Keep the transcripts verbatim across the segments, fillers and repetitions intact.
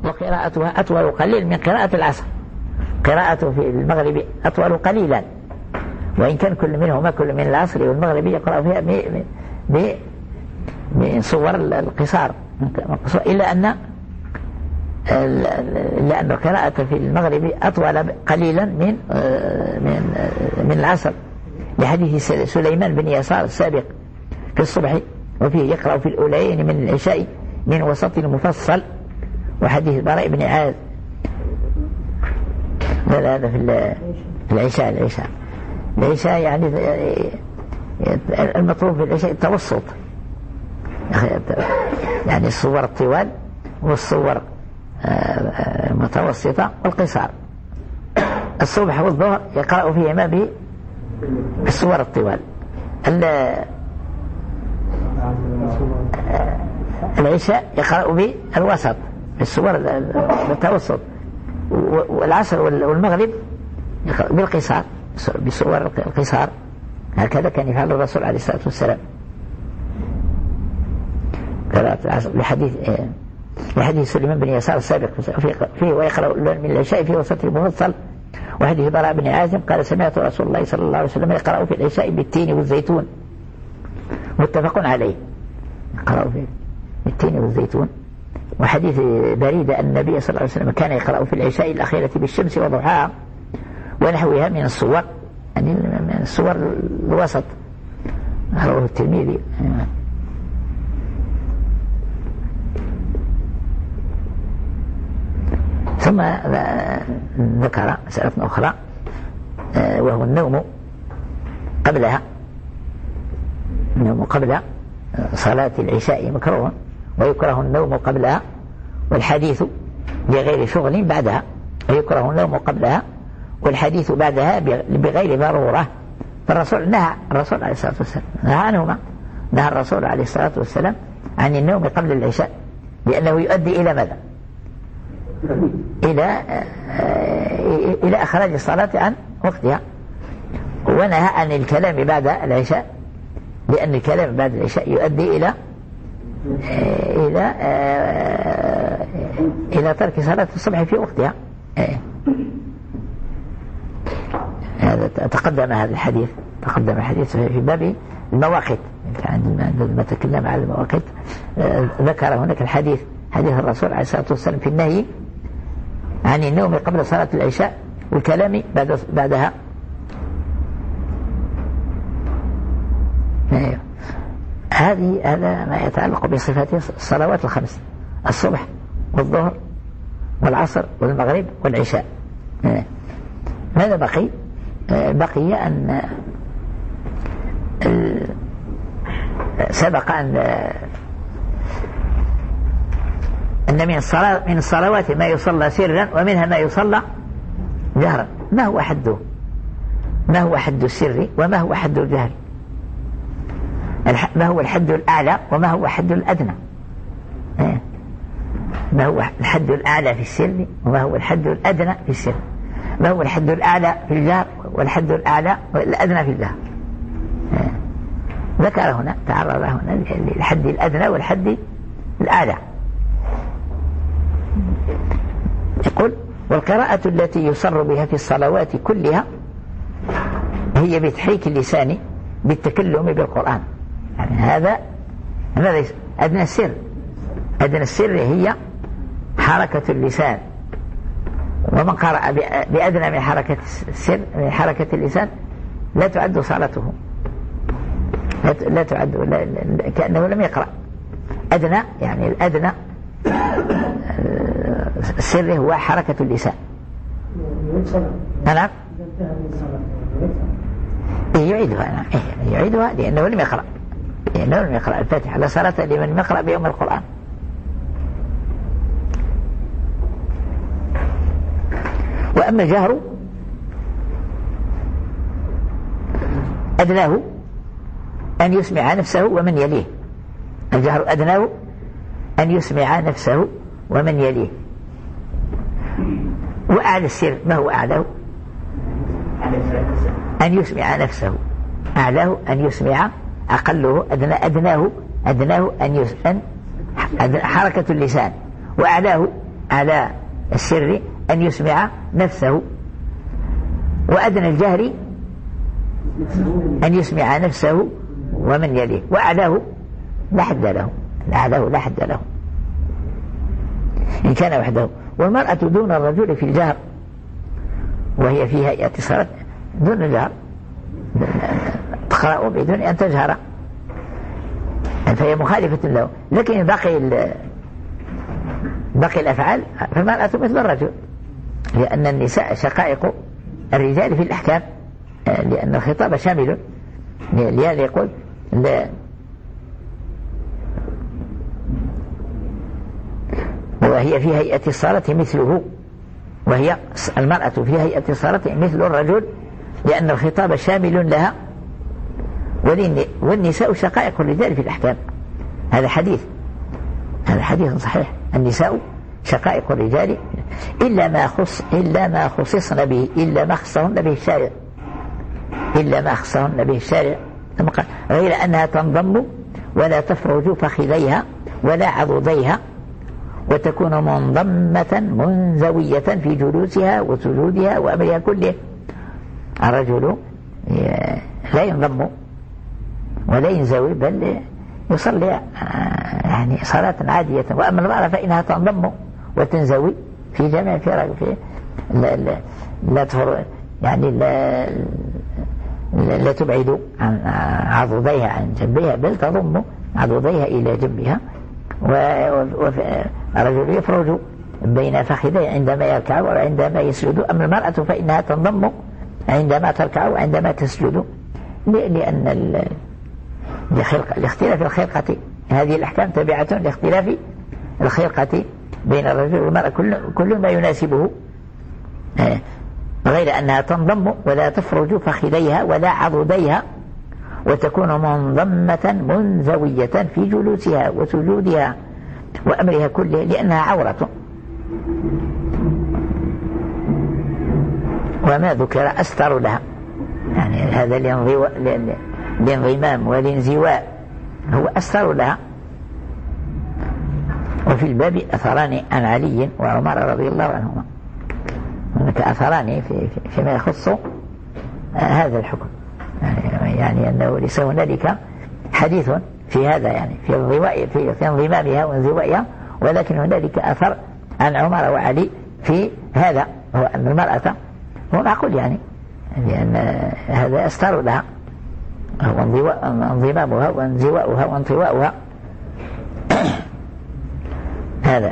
وقراءتها أطول قليل من قراءة العصر. قراءته في المغرب أطول قليلا، وإن كان كل منهما كل من العصر والمغرب يقرأ فيها من صور القصار، إلا أن إلا أن القراءة في المغرب أطول قليلا من من من العصر، لحديث سليمان بن يسار السابق في الصبح، وفيه يقرأ في الأولين من العشاء من وسط المفصل، وحديث براء بن عازب هذا في العشاء. العشاء العشاء يعني المطلوب في العشاء التوسط، يعني الصور الطوال والصور المتوسطة والقصار. الصبح والظهر يقرأ فيهما بالصور الطوال. العشاء يقرأ بالوسط بالصور المتوسط، والعصر والمغرب بالقصار بصور القصار. هكذا كان يفعل الرسول عليه الصلاة والسلام قراءة العصر، لحديث لحديث سليمان بن يسار السابق فيه ويقرأ من العشاء في وسط المفصل. وحديث براء بن عازب قال سمعت رسول الله صلى الله عليه وسلم يقرأ في العشاء بالتين والزيتون، متفق عليه، يقرأ في التين والزيتون. وحديث بريدة أن النبي صلى الله عليه وسلم كان يقرأ في العشاء الأخيرة بالشمس وضحاها ونحوها من الصور، يعني من الصور الوسط، رواه الترمذي. ثم ذكر مسألة أخرى وهو النوم قبلها. النوم قبل صلاة العشاء مكروه، ويكره النوم قبلها والحديث بغير شغل بعدها، ويكره النوم قبلها والحديث بعدها بغير ضرورة. فالرسول نهى الرسول عليه الصلاة والسلام نهى عنهما. نهى الرسول عليه الصلاة والسلام عن النوم قبل العشاء، لأنه يؤدي إلى ماذا؟ إلى إلى إخراج الصلاة عن وقتها. ونهى عن الكلام بعد العشاء، لأن الكلام بعد العشاء يؤدي إلى إلى إلى ترك صلاة الصبح في وقتها. هذا تقدم هذا الحديث تقدم الحديث في باب المواقيت. عندما تكلم على المواقيت ذكر هناك الحديث حديث الرسول عليه الصلاة والسلام في النهي عن النوم قبل صلاة العشاء والكلام بعد بعدها. هذه هذا ما يتعلق بصفات الصلوات الخمس: الصبح والظهر والعصر والمغرب والعشاء. ماذا بقي؟ بقي أن سبق أن أن من الصلاة من الصلوات ما يصلى سرا ومنها ما يصلى جهرا. ما هو حده؟ ما هو حد السر وما هو حد الجهر؟ ما هو الحد الأعلى وما هو الحد الأدنى؟ ما هو الحد الأعلى في السر وما هو الحد الأدنى في السر؟ ما هو الحد الأعلى في الجهر والحد الأعلى والأدنى في الجهر؟ ذكر هنا تعرض هنا للحد الأدنى والحد الأعلى. يقول: والقراءة التي يصر بها في الصلوات كلها هي بتحريك اللسان بالتكلم بالقرآن. يعني هذا هذا أدنى السر. أدنى السر هي حركة اللسان، ومن قرأ بأدنى من حركة السر من حركة اللسان لا تعد صلاته، لا تعد، كأنه لم يقرأ. أدنى يعني الأدنى السر هو حركة اللسان. نعم يعيدها. نعم يعيدها لأنه لم يقرأ لأنه لم يقرأ الفاتحة. لا صلاة لمن لم يقرأ بيوم القرآن. وأما الجهر أدناه أن يسمع نفسه ومن يليه. الجهر أدناه أن يسمع نفسه ومن يليه. وأعلى السر ما هو أعلاه؟ أن يسمع نفسه. أعلاه أن يسمع، أقله أدنى أدناه أدناه أن يسمع حركة اللسان، وأعلاه على السر أن يسمع نفسه، وأدنى الجهر أن يسمع نفسه ومن يليه، وأعلاه لا حد له، أعلاه لا حد له إن كان وحده. والمرأة دون الرجل في الجهر، وهي في هيئة صلاة دون الجهر، تقرأ بدون أن تجهر، فهي مخالفة له. لكن باقي باقي الأفعال فالمرأة مثل الرجل، لأن النساء شقائق الرجال في الأحكام، لأن الخطاب شامل. لهذا يقول لا وهي في هيئة الصلاة مثله، وهي المرأة في هيئة الصلاة مثل الرجل، لأن الخطاب شامل لها، والنساء شقائق الرجال في الأحكام. هذا حديث هذا حديث صحيح، النساء شقائق الرجال إلا ما خص إلا ما خصصن به، إلا ما خصهن به الشارع، إلا ما خصهن به الشارع، غير أنها تنضم ولا تفرج فخذيها ولا عضديها، وتكون منضمة منزوية في جلوسها وسجودها وأمرها كله. الرجل لا ينضم ولا ينزوي، بل يصلي يعني صلاة عادية. وأما المرأة فإنها تنضم وتنزوي في جميع في في لا, لا, لا تفر يعني لا, لا تبعد عن عضديها عن جنبها، بل تضم عضديها إلى جنبها. والرجل يفرج بين فخذيه عندما يركع وعندما يسجد. أما المرأة فإنها تنضم عندما تركع وعندما تسجد، لأن لاختلاف الخلقة. هذه الأحكام تابعة لاختلاف الخلقة بين الرجل والمرأة، كل, كل ما يناسبه، غير أنها تنضم ولا تفرج فخذيها ولا عضديها، وتكون منضمة منزوية في جلوسها وسجودها وأمرها كله، لأنها عورة. وما ذكر أستر لها، يعني هذا الانضمام والانزواء هو أستر لها. وفي الباب أثران عن علي وعمر رضي الله عنهما، هناك أثران في فيما يخص هذا الحكم، يعني, يعني أنه ليس هنالك حديث في هذا، يعني في انضواء في انضمامها وانزوائها، ولكن هنالك أثر عن عمر وعلي في هذا، هو أن المرأة هو معقول يعني، لأن هذا أستر لها، هو انضمامها وانزواؤها وانطواؤها. هذا.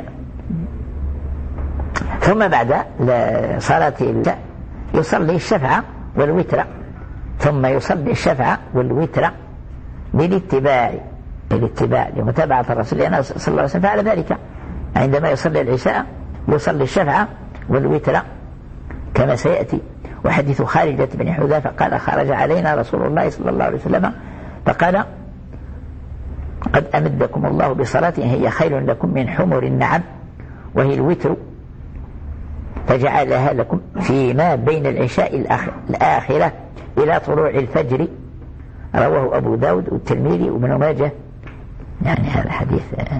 ثم بعد صلاة العشاء يصلي الشفع والوتر، ثم يصلي الشفع والوتر بالاتباع بالاتباع لمتابعة الرسول صلى الله عليه وسلم. فعل ذلك عندما يصلي العشاء يصلي الشفع والوتر كما سيأتي. وحديث خارجة بن حذافة قال: خرج علينا رسول الله صلى الله عليه وسلم فقال: قد أمدكم الله بصلاة هي خير لكم من حمر النعم، وهي الوتر، فجعلها لكم فيما بين العشاء الآخرة إلى طلوع الفجر. رواه أبو داود والترمذي وابن ماجه. يعني هذا حديث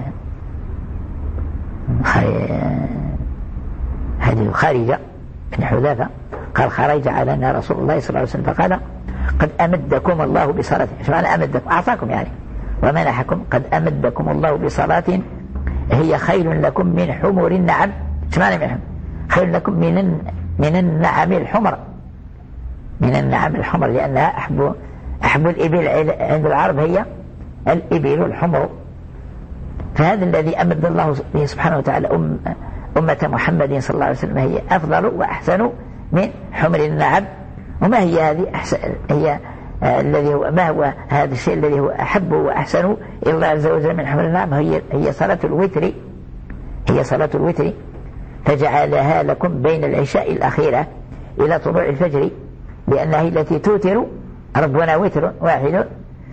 حديث خارجة بن حذافة قال: خرج علينا رسول الله صلى الله عليه وسلم فقال: قد أمدكم الله بصلاة. شو معنى أمدكم؟ أعطاكم يعني ومنحكم. قد أمدكم الله بصلاة هي خير لكم من حمر النعم. شو معنى من حمر؟ خير لكم من من النعم الحمر، من النعم الحمر، لأنها أحب أحب الإبل عند العرب هي الإبل الحمر. فهذا الذي أمد الله به سبحانه وتعالى أم أمة محمد صلى الله عليه وسلم هي أفضل وأحسن من حمر النعم. وما هي هذه أحسن؟ هي آه الذي هو ما هو هذا الشيء الذي هو أحب وأحسن إلى الله عز وجل من حمر النعم؟ هي هي صلاة الوتر، هي صلاة الوتر. فجعلها لكم بين العشاء الأخيرة إلى طلوع الفجر، لأنها هي التي توتر. ربنا وتر واحد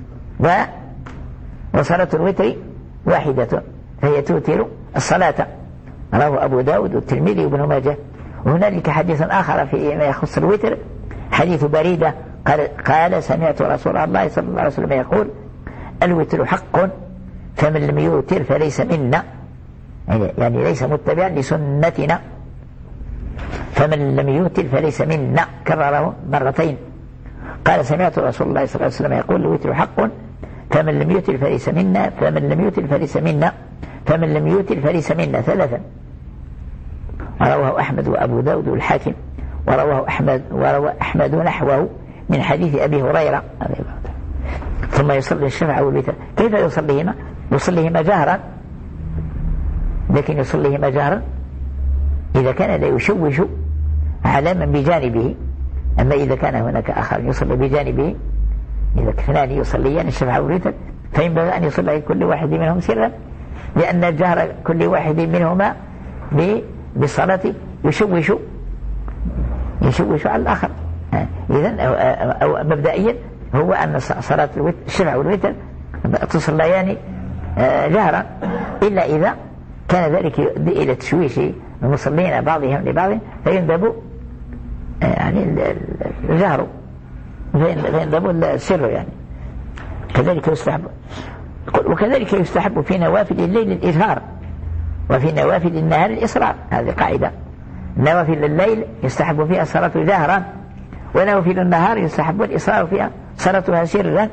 وصلاة الوتر واحدة، فهي توتر الصلاة. رواه أبو داود والترمذي وابن ماجه. وهنالك حديث آخر فيما يخص الوتر، حديث بريدة قال, قال سمعت رسول الله صلى الله عليه وسلم يقول: الوتر حق، فمن لم يوتر فليس منا. يعني ليس متبعا لسنتنا. فمن لم يوتر فليس منا، كرره مرتين. قال سمعت رسول الله صلى الله عليه وسلم يقول الوتر حق، فمن لم يوتر فليس منا، فمن لم يوتر فليس منا، فمن لم يوتر فليس منا ثلاثا. ورواه أحمد وأبو داود والحاكم، ورواه أحمد وروى أحمد نحوه من حديث أبي هريرة. ثم يصلي الشفع والوتر. كيف يصليهما؟ يصليهما جهرا، لكن يصليهما جهرا إذا كان لا يشوش على من بجانبه. أما إذا كان هناك آخر يصلي بجانبه، إذا اثنان يصليان الشفع والوتر، فينبغي أن يصلي كل واحد منهم سرا، لأن جهر كل واحد منهما بالصلاة يشوش يشوش على الآخر. إذن أو, أو مبدئيا هو أن صلاة الشفع والوتر تصليان جهرا، إلا إذا كان ذلك يؤدي إلى تشويش المصلين بعضهم لبعض، فيندب يعني الجهر، فيندب السر يعني. كذلك يستحب، وكذلك يستحب في نوافل الليل الإجهار، وفي نوافل النهار الإصرار. هذه قاعدة. نوافل الليل يستحب فيها الصلاة جهرا، ونوافل النهار يستحب الإصرار فيها صلاتها سرا،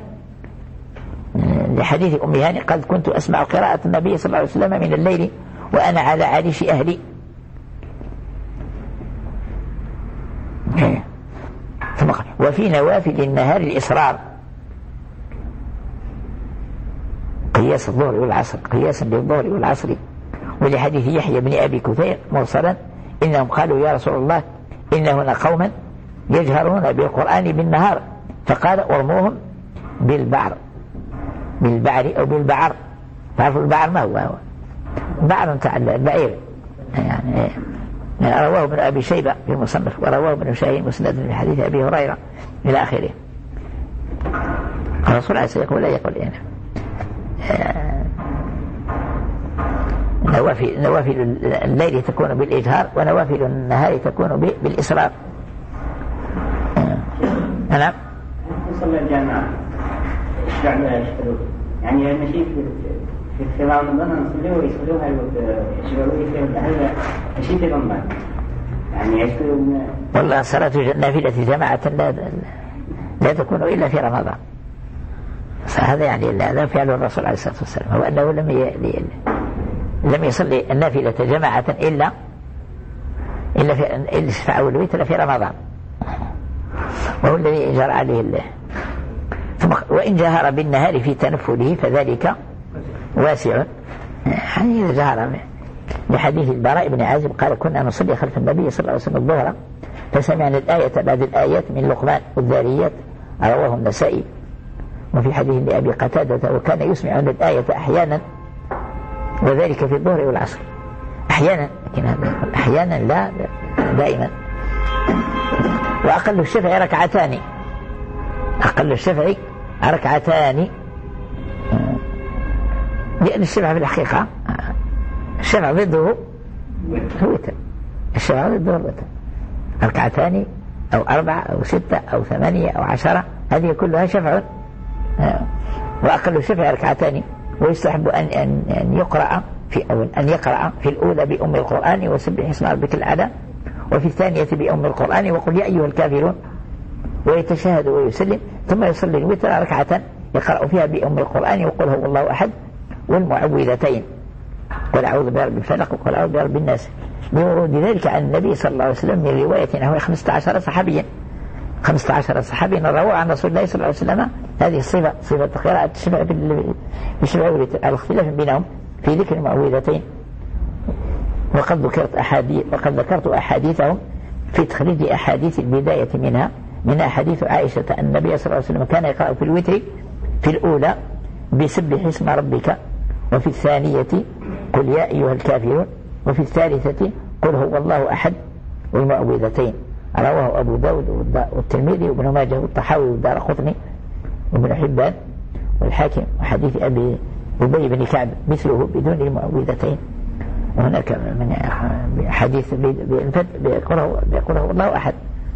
لحديث أم هاني قد كنت أسمع قراءة النبي صلى الله عليه وسلم من الليل وأنا على عريش أهلي. وفي نوافل النهار الإصرار قياس الظهر والعصر، قياسا للظهر والعصر، ولحديث يحيى بن أبي كثير مرسلا إنهم قالوا يا رسول الله إن هنا قوما يجهرون بالقرآن بالنهار، فقال ارموهم بالبعر، بالبعر أو بالبعر. تعرفوا البعر ما هو؟ هو بعر تاع البعير يعني. يعني رواه ابن أبي شيبة في المصنف، ورواه ابن شاهين مسند في حديث أبي هريرة إلى آخره. الرسول عليه الصلاة والسلام لا يقول يعني نوافل, نوافل الليل تكون بالإجهار، ونوافل النهار تكون بالإسرار. نعم. صلى الجامعة يعني المشي في في رمضان نصليها ويصلوها يشغلوها هذا مشي في رمضان يعني يشكرون. والله صلاة النافلة جماعة لا لا تكون إلا في رمضان. فهذا يعني هذا فعل الرسول عليه الصلاة والسلام، هو أنه لم ي... لم يصلي النافلة جماعة إلا إلا في الشفع والوتر في رمضان، وهو الذي جرى عليه الله. ثم وإن جهر بالنهار في تنفله فذلك واسع. يعني إذا جهر بحديث البراء بن عازب قال كنا نصلي خلف النبي صلى الله عليه وسلم الظهر فسمعنا الآية بعد الآيات من لقمان والذاريات، رواه النسائي. وفي حديث لأبي قتادة وكان يسمع الآية أحيانا، وذلك في الظهر والعصر أحيانا، لكن أحيانا لا دائما. وأقل الشفع ركعتان، أقل الشفع ركعتان، لأن الشفع في الحقيقة الشفع ضده الوتر، الشفع ضده الوتر. ركعتان أو أربعة أو ستة أو ثمانية أو عشرة هذه كلها شفع. وأقل الشفع ركعتان. ويستحب أن أن يقرأ في أول أن يقرأ في الأولى بأم القرآن وسبح اسم ربك الأعلى، وفي الثانية بأم القرآن وقل يا أيها الكافرون، ويتشهد ويسلم، ثم يصلي الوتر ركعة يقرأ فيها بأم القرآن وقل هو الله أحد والمعوذتين، قل أعوذ برب الفلق وقل أعوذ برب الناس، بورود ذلك عن النبي صلى الله عليه وسلم من رواية أنه خمسة عشر صحابيا خمسة عشر صحابيا رووا عن رسول الله صلى الله عليه وسلم هذه الصفة، صفة قراءة الشفع بالشفع والوتر، الاختلاف بينهم في ذكر المعوذتين. وقد ذكرت أحاديث وقد ذكرت أحاديثهم في تخريج أحاديث البداية منها من أحاديث عائشة أن النبي صلى الله عليه وسلم كان يقرأ في الوتر في الأولى بسبح اسم ربك، وفي الثانية قل يا أيها الكافرون، وفي الثالثة قل هو الله أحد والمعوذتين. رواه أبو داود والترمذي وابن ماجه والطحاوي والدارقطني وابن حبان والحاكم، وحديث أبي أبي بن كعب مثله بدون المعوذتين. وهناك من حديث بيقوله الله أحد.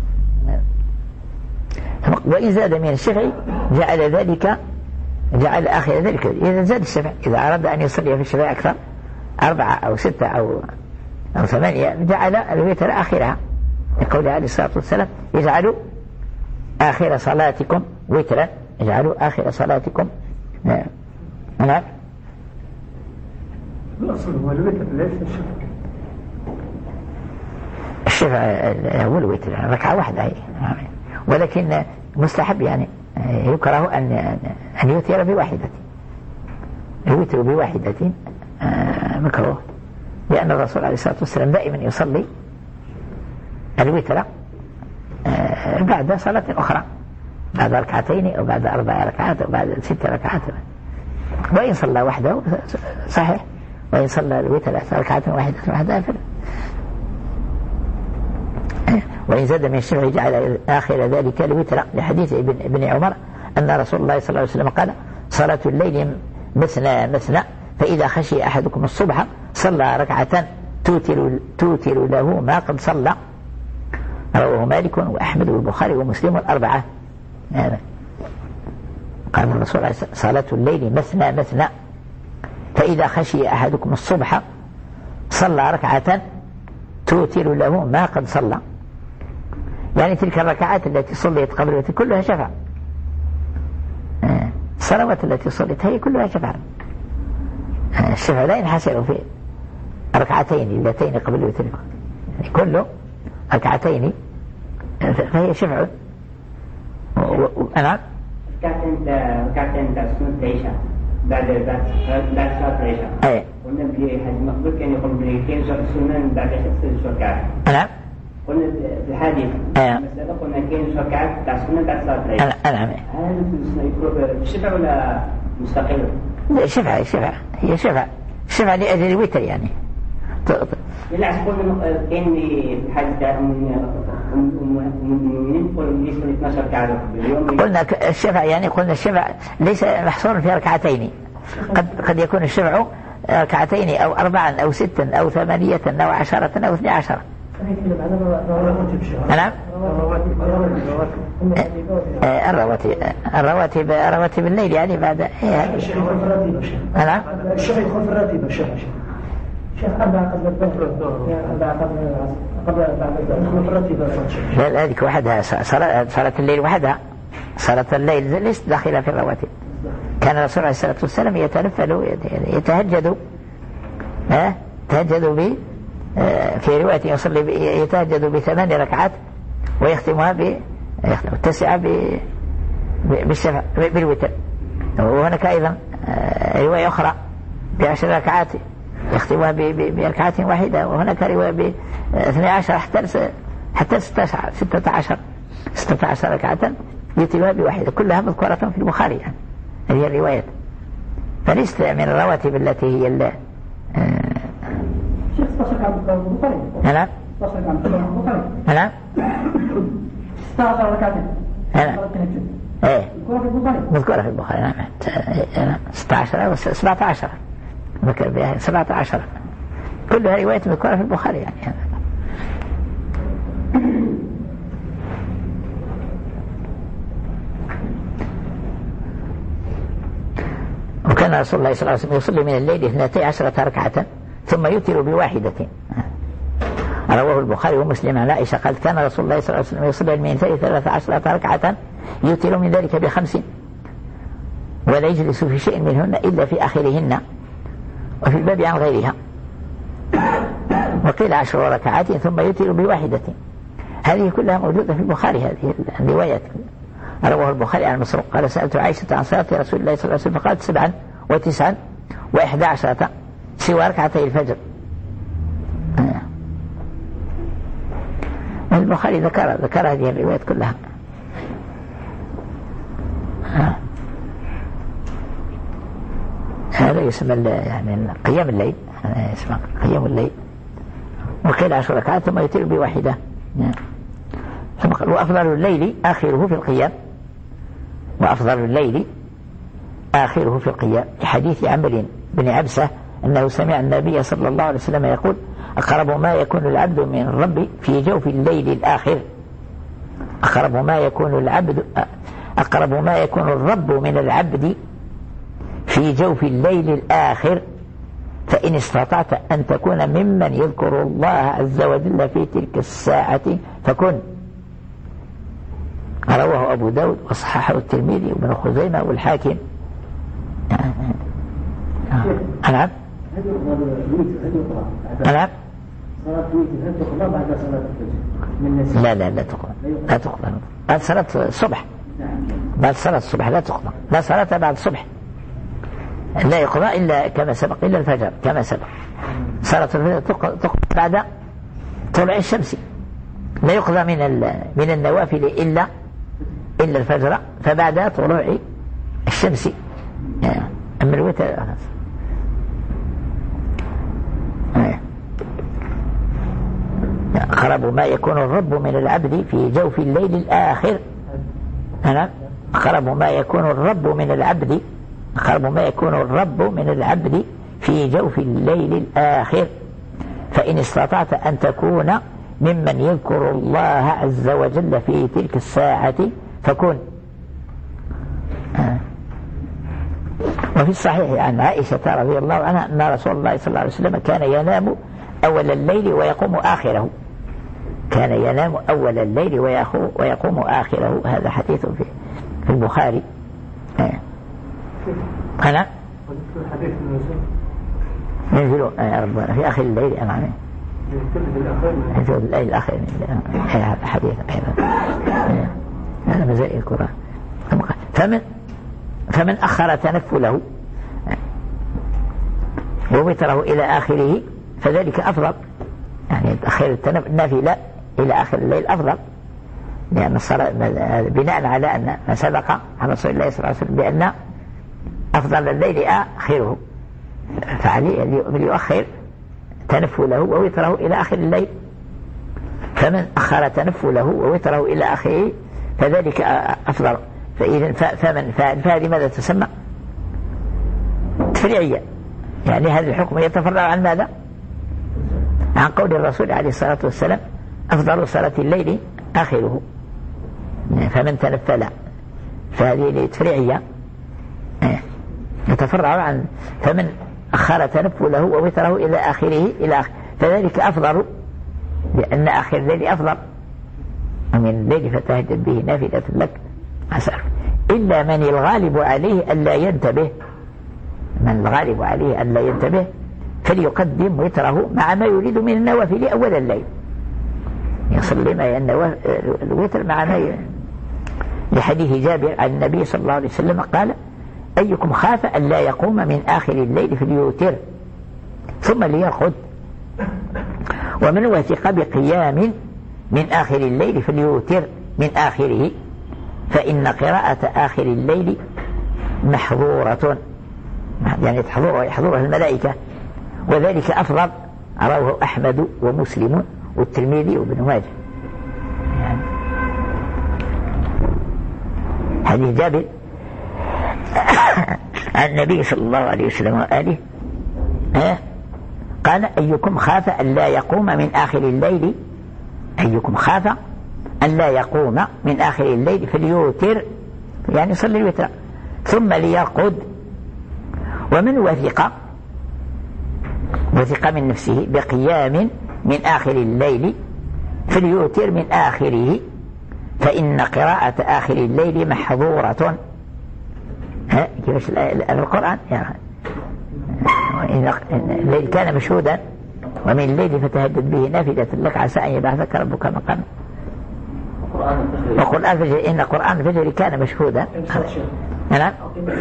وإن زاد من الشفع جعل ذلك جعل آخر ذلك إذا زاد الشفع، إذا أراد أن يصلي في الشفع أكثر أربعة أو ستة أو أو ثمانية جعل الوتر آخرها، يقول عليه الصلاة والسلام اجعلوا آخر صلاتكم وترا، اجعلوا آخر صلاتكم. نعم نعم. الأصل هو الوتر ليس الشفع. الشفع هو الوتر ركعة واحدة، ولكن مستحب يعني يكره أن أن يوتر بواحدة، الوتر بواحدة مكروه، لأن الرسول عليه الصلاة والسلام دائما يصلي الوتر بعد صلاة أخرى، بعد ركعتين أو بعد أربع ركعات أو بعد ست ركعات، وإن صلى وحده صحيح، وإن صلى الوتر ركعة واحدة وحدها فلا. وإن زاد من الشفع جعل آخر ذلك الوتر، لحديث ابن, ابن عمر أن رسول الله صلى الله عليه وسلم قال صلاة الليل مثنى مثنى، فإذا خشي أحدكم الصبح صلى ركعة توتر, توتر له ما قد صلى. رواه مالك وأحمد والبخاري ومسلم والأربعة. قال الرسول صلاة الليل مثنى مثنى، فإذا خشي أحدكم الصبح صلى ركعة توتر له ما قد صلى، يعني تلك الركعات التي صليت قبل الوتر كلها شفع، الصلوات التي صليت هي كلها شفع. الشفع لا ينحصر في ركعتين اللتين قبل الوتر، كله ركعتين فهي شفع. أنا ركعتين ركعتين سنة العشاء بعد بعد بعد صلاة العشاء. أي. قلنا بلي حديث مقبول كان يقول بلي كاين سنن بعد ست ركعات. نعم. قلنا في الحديث. أي. مثلا قلنا كاين ركعات تاع سنن بعد صلاة العشاء. نعم. هل يكون الشفع ولا مستقل؟ لا شفع شفع هي شفع شفع لأجل الوتر يعني. لا قلنا كاين في الحديث تاع المؤمنين قلنا يصلي اثناشر ركعة باليوم. قلنا الشفع يعني قلنا الشفع ليس محصورا في ركعتين، قد قد يكون الشفع ركعتين أو أربعا أو ستا أو ثمانية أو عشرة أو اثني عشر. نعم. الرواتب الرواتب رواتب الليل يعني بعد. نعم. الشفع يدخل في الراتب الشفع. شيخ أربعة قبل الظهر، أربعة قبل العصر، قبل بعد يدخل في الراتب. لا هذيك وحدها صلاة صلاة الليل وحدها، صلاة الليل ليست داخلة في الرواتب. كان الرسول عليه الصلاة والسلام يتنفل يتهجد ها تهجد ب في رواية يصلي يتهجد بثمان ركعات ويختمها ب التسعة بالشفع بالوتر. وهناك أيضا رواية أخرى بعشر ركعات يختمها بركعة واحدة، وهناك رواية باثني عشر حتى حتى ستة عشر ستة عشر ركعة يتلوها بواحدة، كلها مذكورة في البخاري يعني هذه الروايات، فليست من الرواتب التي هي ال شيخ ستاشر عبد البخاري. نعم. ستاشر عبد البخاري. نعم. ستاشر ركعتين. نعم. ايه. مذكورة مذكورة في البخاري. في البخاري. نعم. ستة عشر أو سبعة عشر ذكر بها سبعة عشر، كلها رواية مذكورة في البخاري يعني. وكان رسول الله صلى الله عليه وسلم يصلي من الليل اثنتي عشرة ركعة ثم يوتر بواحدة. رواه البخاري ومسلم عن عائشة قالت كان رسول الله صلى الله عليه وسلم يصلي من الليل ثلاث عشرة ركعة يوتر من ذلك بخمس، ولا يجلس في شيء منهن إلا في آخرهن، وفي الباب عن غيرها. وقيل عشر ركعات ثم يوتر بواحدة. هذه كلها موجودة في البخاري، هذه الروايات. رواه البخاري عن مسروق قال سألت عائشة عن صلاة رسول الله صلى الله عليه وسلم فقالت سبعا وتسعا وإحدى عشرة سوى ركعتي الفجر. البخاري ذكر ذكر هذه الروايات كلها. هذا يسمى يعني قيام الليل، يسمى قيام الليل. وقيل عشر ركعات ثم يتر بواحدة. ثم قال وأفضل الليل آخره في القيام، وأفضل الليل آخره في القيام، لحديث عمرو بن عبسة أنه سمع النبي صلى الله عليه وسلم يقول أقرب ما يكون العبد من الرب في جوف الليل الآخر. أقرب ما يكون العبد أقرب ما يكون الرب من العبد في جوف الليل الآخر فإن استطعت أن تكون ممن يذكر الله عز وجل في تلك الساعة فكن. رواه أبو داود وصححه الترمذي وابن خزيمة والحاكم. نعم نعم لا لا لا تقضى لا تقضى بعد صلاة الصبح بعد صلاة الصبح لا تقضى لا صلاة بعد الصبح لا يقضى إلا كما سبق إلا الفجر كما سبق. صلاة الفجر تقضى بعد طلوع الشمس لا يقضى من من النوافل إلا إلا الفجر فبعد طلوع الشمس. أما الوتر أقرب ما يكون الرب من العبد في جوف الليل الآخر. أنا أقرب ما يكون الرب من العبد أقرب ما يكون الرب من العبد في جوف الليل الآخر فإن استطعت أن تكون ممن يذكر الله عز وجل في تلك الساعة فكن. وفي الصحيح عن عائشة رضي الله عنها أن رسول الله صلى الله عليه وسلم كان ينام أول الليل ويقوم آخره كان ينام أول الليل ويقوم آخره. هذا حديث في في البخاري. أنا ينزل يا ربنا في آخر الليل أمامه ينزل الليل الآخر هذا حديث أيضا هذا مزايا القرآن. فمن فمن أخر تنفله ووتره إلى آخره فذلك أفضل. يعني تأخير النافلة إلى آخر الليل أفضل لأن الصلاة بناء على أن ما سبق عن رسول الله صلى الله عليه وسلم بأن أفضل الليل آخره فعليه أن يؤخر تنفله ووتره إلى آخر الليل. فمن أخر تنفله ووتره إلى آخره فذلك أفضل. فإذا فمن فهذه ماذا تسمى تفريعية. يعني هذا الحكم يتفرع عن ماذا؟ عن قول الرسول عليه الصلاة والسلام أفضل صلاة الليل آخره. فمن تنفل فهذه تفريعية يتفرع عن فمن أخر تنفله ووتره إلى آخره إلى آخر فذلك أفضل لأن آخر الليل أفضل ومن الليل فتهجد به نافلة لك عسى. إلا من الغالب عليه ألا ينتبه من الغالب عليه ألا ينتبه فليقدم وتره مع ما يريد من النوافل أول الليل يصلي ما الوتر مع ما لحديث جابر عن النبي صلى الله عليه وسلم قال أيكم خاف أن لا يقوم من آخر الليل فليوتر ثم ليرقد ومن وثق بقيام من آخر الليل فليوتر من آخره فإن قراءة آخر الليل محظورة يعني تحضرها يحضرها الملائكة وذلك أفضل. رواه أحمد ومسلم والترمذي وابن ماجه. يعني حديث جابر عن النبي صلى الله عليه وسلم وآله قال أيكم خاف أن لا يقوم من آخر الليل أيكم خاف أن لا يقوم من آخر الليل فليوتر يعني صلي الوتر ثم ليرقد ومن وثق وثق من نفسه بقيام من آخر الليل فليوتر من آخره فإن قراءة آخر الليل محظورة. ها كيفاش القرآن يعني الليل كان مشهودا ومن الليل فتهجد به نافلة لك عسى أن يبعثك ربك مقاما. وقل الفجر إن قرآن الفجر كان مشهودا. نعم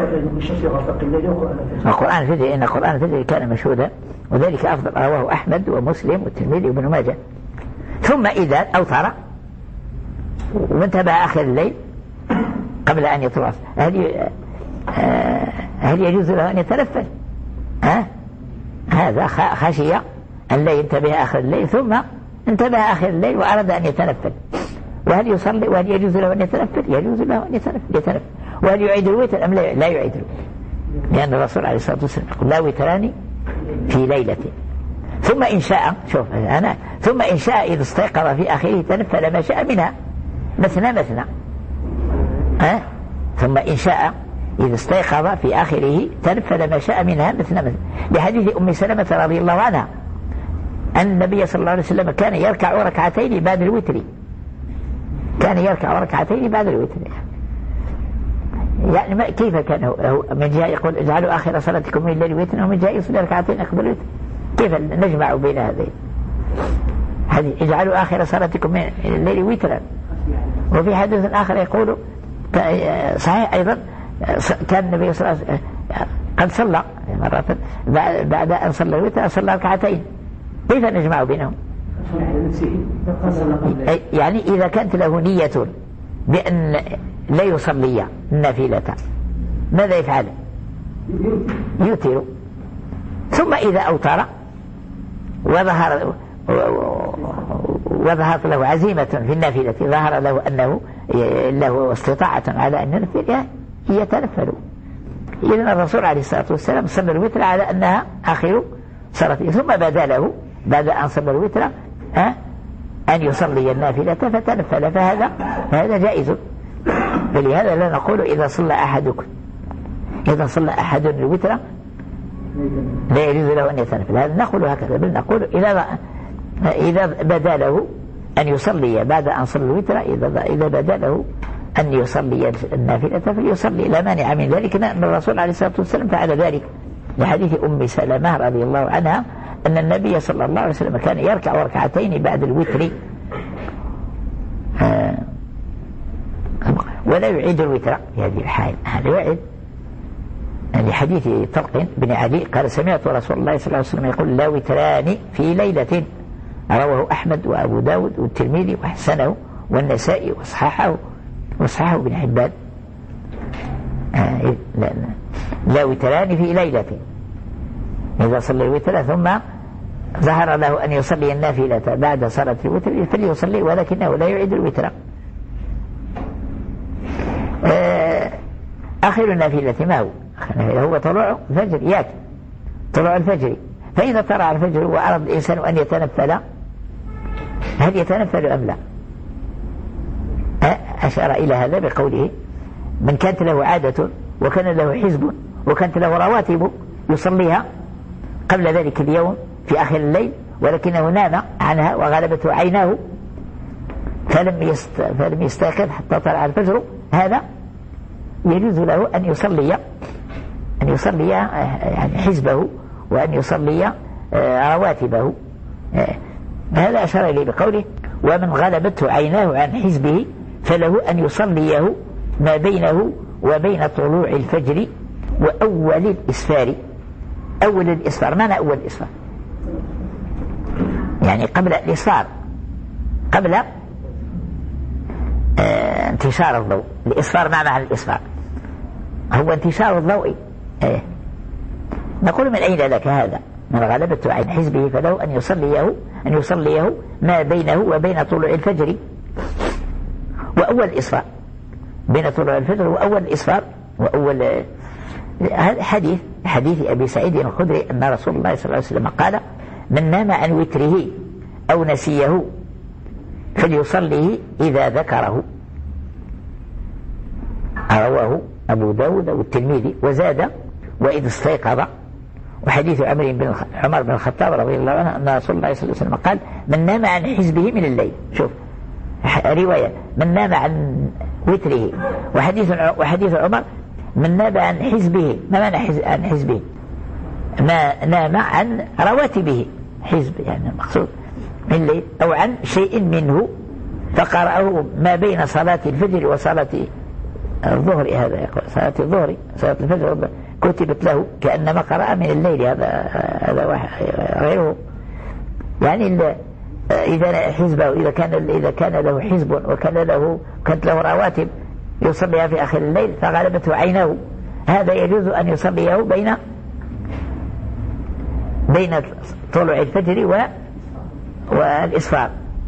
وقرآن الفجر إن قرآن الفجر كان مشهودا وذلك أفضل. رواه أحمد ومسلم والترمذي وابن ماجه. ثم إذا أوتر وانتبه آخر الليل قبل أن يطلع هل هل يجوز له أن يتنفل؟ ها هذا خشية أن لا ينتبه آخر الليل ثم انتبه آخر الليل وأراد أن يتنفل. وهل يصلي وهل يجوز له أن يتنفل؟ يجوز له أن يتنفل يتنفل. وهل يعيد الوتر أم لا يعيد لأن الرسول عليه الصلاة والسلام يقول لا وتران في ليلة ثم إن شاء شوف أنا ثم إن شاء إذا استيقظ في آخره تنفل ما شاء منها مثنى مثنى. ها ثم إن شاء إذا استيقظ في آخره تنفل ما شاء منها مثل مثل لحديث أم سلمة رضي الله عنها أن النبي صلى الله عليه وسلم كان يركع ركعتين بعد الوتر، كان يركع ركعتين بعد الوتر. يعني ما كيف كان هو من جاء يقول اجعلوا آخر صلاتكم من الليل وترا، ومن جاء يصلي ركعتين قبل الوتر، كيف نجمع بين هذين؟ هذه اجعلوا آخر صلاتكم من الليل وترا. وفي حديث آخر يقول صحيح أيضا كان النبي صلى الله عليه وسلم قد صلى مرة بعد أن صلى الوتر صلى ركعتين، كيف نجمع بينهم؟ يعني إذا كانت له نية بأن لا يصلي النافلة ماذا يفعل؟ يوتر. ثم إذا أوتر وظهر وظهرت له عزيمة في النافلة، ظهر له أنه له استطاعة على أن ينفل يتنفل. إذن الرسول عليه الصلاة والسلام صلى الوتر على أنها آخر صلاته، ثم بدا له بعد أن صلى الوتر أن يصلي النافلة فتنفل، فهذا فهذا جائز. فلهذا لا نقول إذا صلى أحدكم إذا صلى أحد الوتر لا يجوز له أن يتنفل، هذا نقول هكذا، بل نقول إذا إذا بدا له أن يصلي بعد أن صلى الوتر، إذا إذا بدا له أن يصلي النافلة فليصلي، لا مانع من ذلك، أن الرسول عليه الصلاة والسلام فعل ذلك لحديث أم سلمة رضي الله عنها أن النبي صلى الله عليه وسلم كان يركع ركعتين بعد الوتر آه ولا يعيد الوتر في هذه الحال، هذا يعيد لحديث طلق بن علي قال سمعت رسول الله صلى الله عليه وسلم يقول لا وتران في ليلة، رواه أحمد وأبو داود والترمذي وحسنه والنسائي وصححه وصححه ابن حبان. آه لا, لا وتران في ليلة، إذا صلى الوتر ثم ظهر له أن يصلي النافلة بعد صلاة الوتر فليصلي، ولكنه لا يعيد الوتر. آه آخر النافلة ما هو؟ هو طلوع الفجر، ياتي طلوع الفجر، فإذا طلع الفجر وأراد الإنسان أن يتنفل هل يتنفل أم لا؟ أشار إلى هذا بقوله من كانت له عادة وكان له حزب وكانت له رواتب يصليها قبل ذلك اليوم في آخر الليل، ولكنه نام عنها وغلبته عيناه فلم يست... فلم يستيقظ حتى طلع الفجر، هذا يجوز له أن يصلي أن يصلي يعني حزبه وأن يصلي رواتبه. هذا أشار إليه بقوله ومن غلبته عيناه عن حزبه فله أن يصليه ما بينه وبين طلوع الفجر وأول الإسفار. أول الإسفار، معنى أول الإسفار؟ يعني قبل الإسفار، قبل آه انتشار الضوء. الإسفار ما معنى الإسفار؟ هو انتشار الضوء. آه. نقول من أين لك هذا؟ من غلبته عن حزبه فله أن يصليه أن يصليه ما بينه وبين طلوع الفجر وأول الإسفار، بين طلوع الفجر وأول الإسفار وأول. هذا حديث حديث أبي سعيد الخدري أن رسول الله صلى الله عليه وسلم قال من نام عن وتره أو نسيه فليصليه إذا ذكره، رواه أبو داود والترمذي وزاد وإذ استيقظ. وحديث عمر بن عمر بن الخطاب رضي الله عنه أن رسول الله صلى الله عليه وسلم قال من نام عن حزبه من الليل. شوف رواية من نام عن وتره، وحديث وحديث عمر من نام عن حزبه. ما معنى عن حزبه؟ ما نام عن رواتبه، حزب يعني المقصود من الليل أو عن شيء منه فقرأه ما بين صلاة الفجر وصلاة الظهر. هذا يقول صلاة الظهر صلاة الفجر كتبت له كأنما قرأ من الليل. هذا هذا واحد غيره. يعني إذا حزبه إذا كان إذا كان له حزب وكان له كانت له رواتب يصليها في آخر الليل فغلبته عينه، هذا يجوز أن يصليه بين بين طلوع الفجر و والإسفار.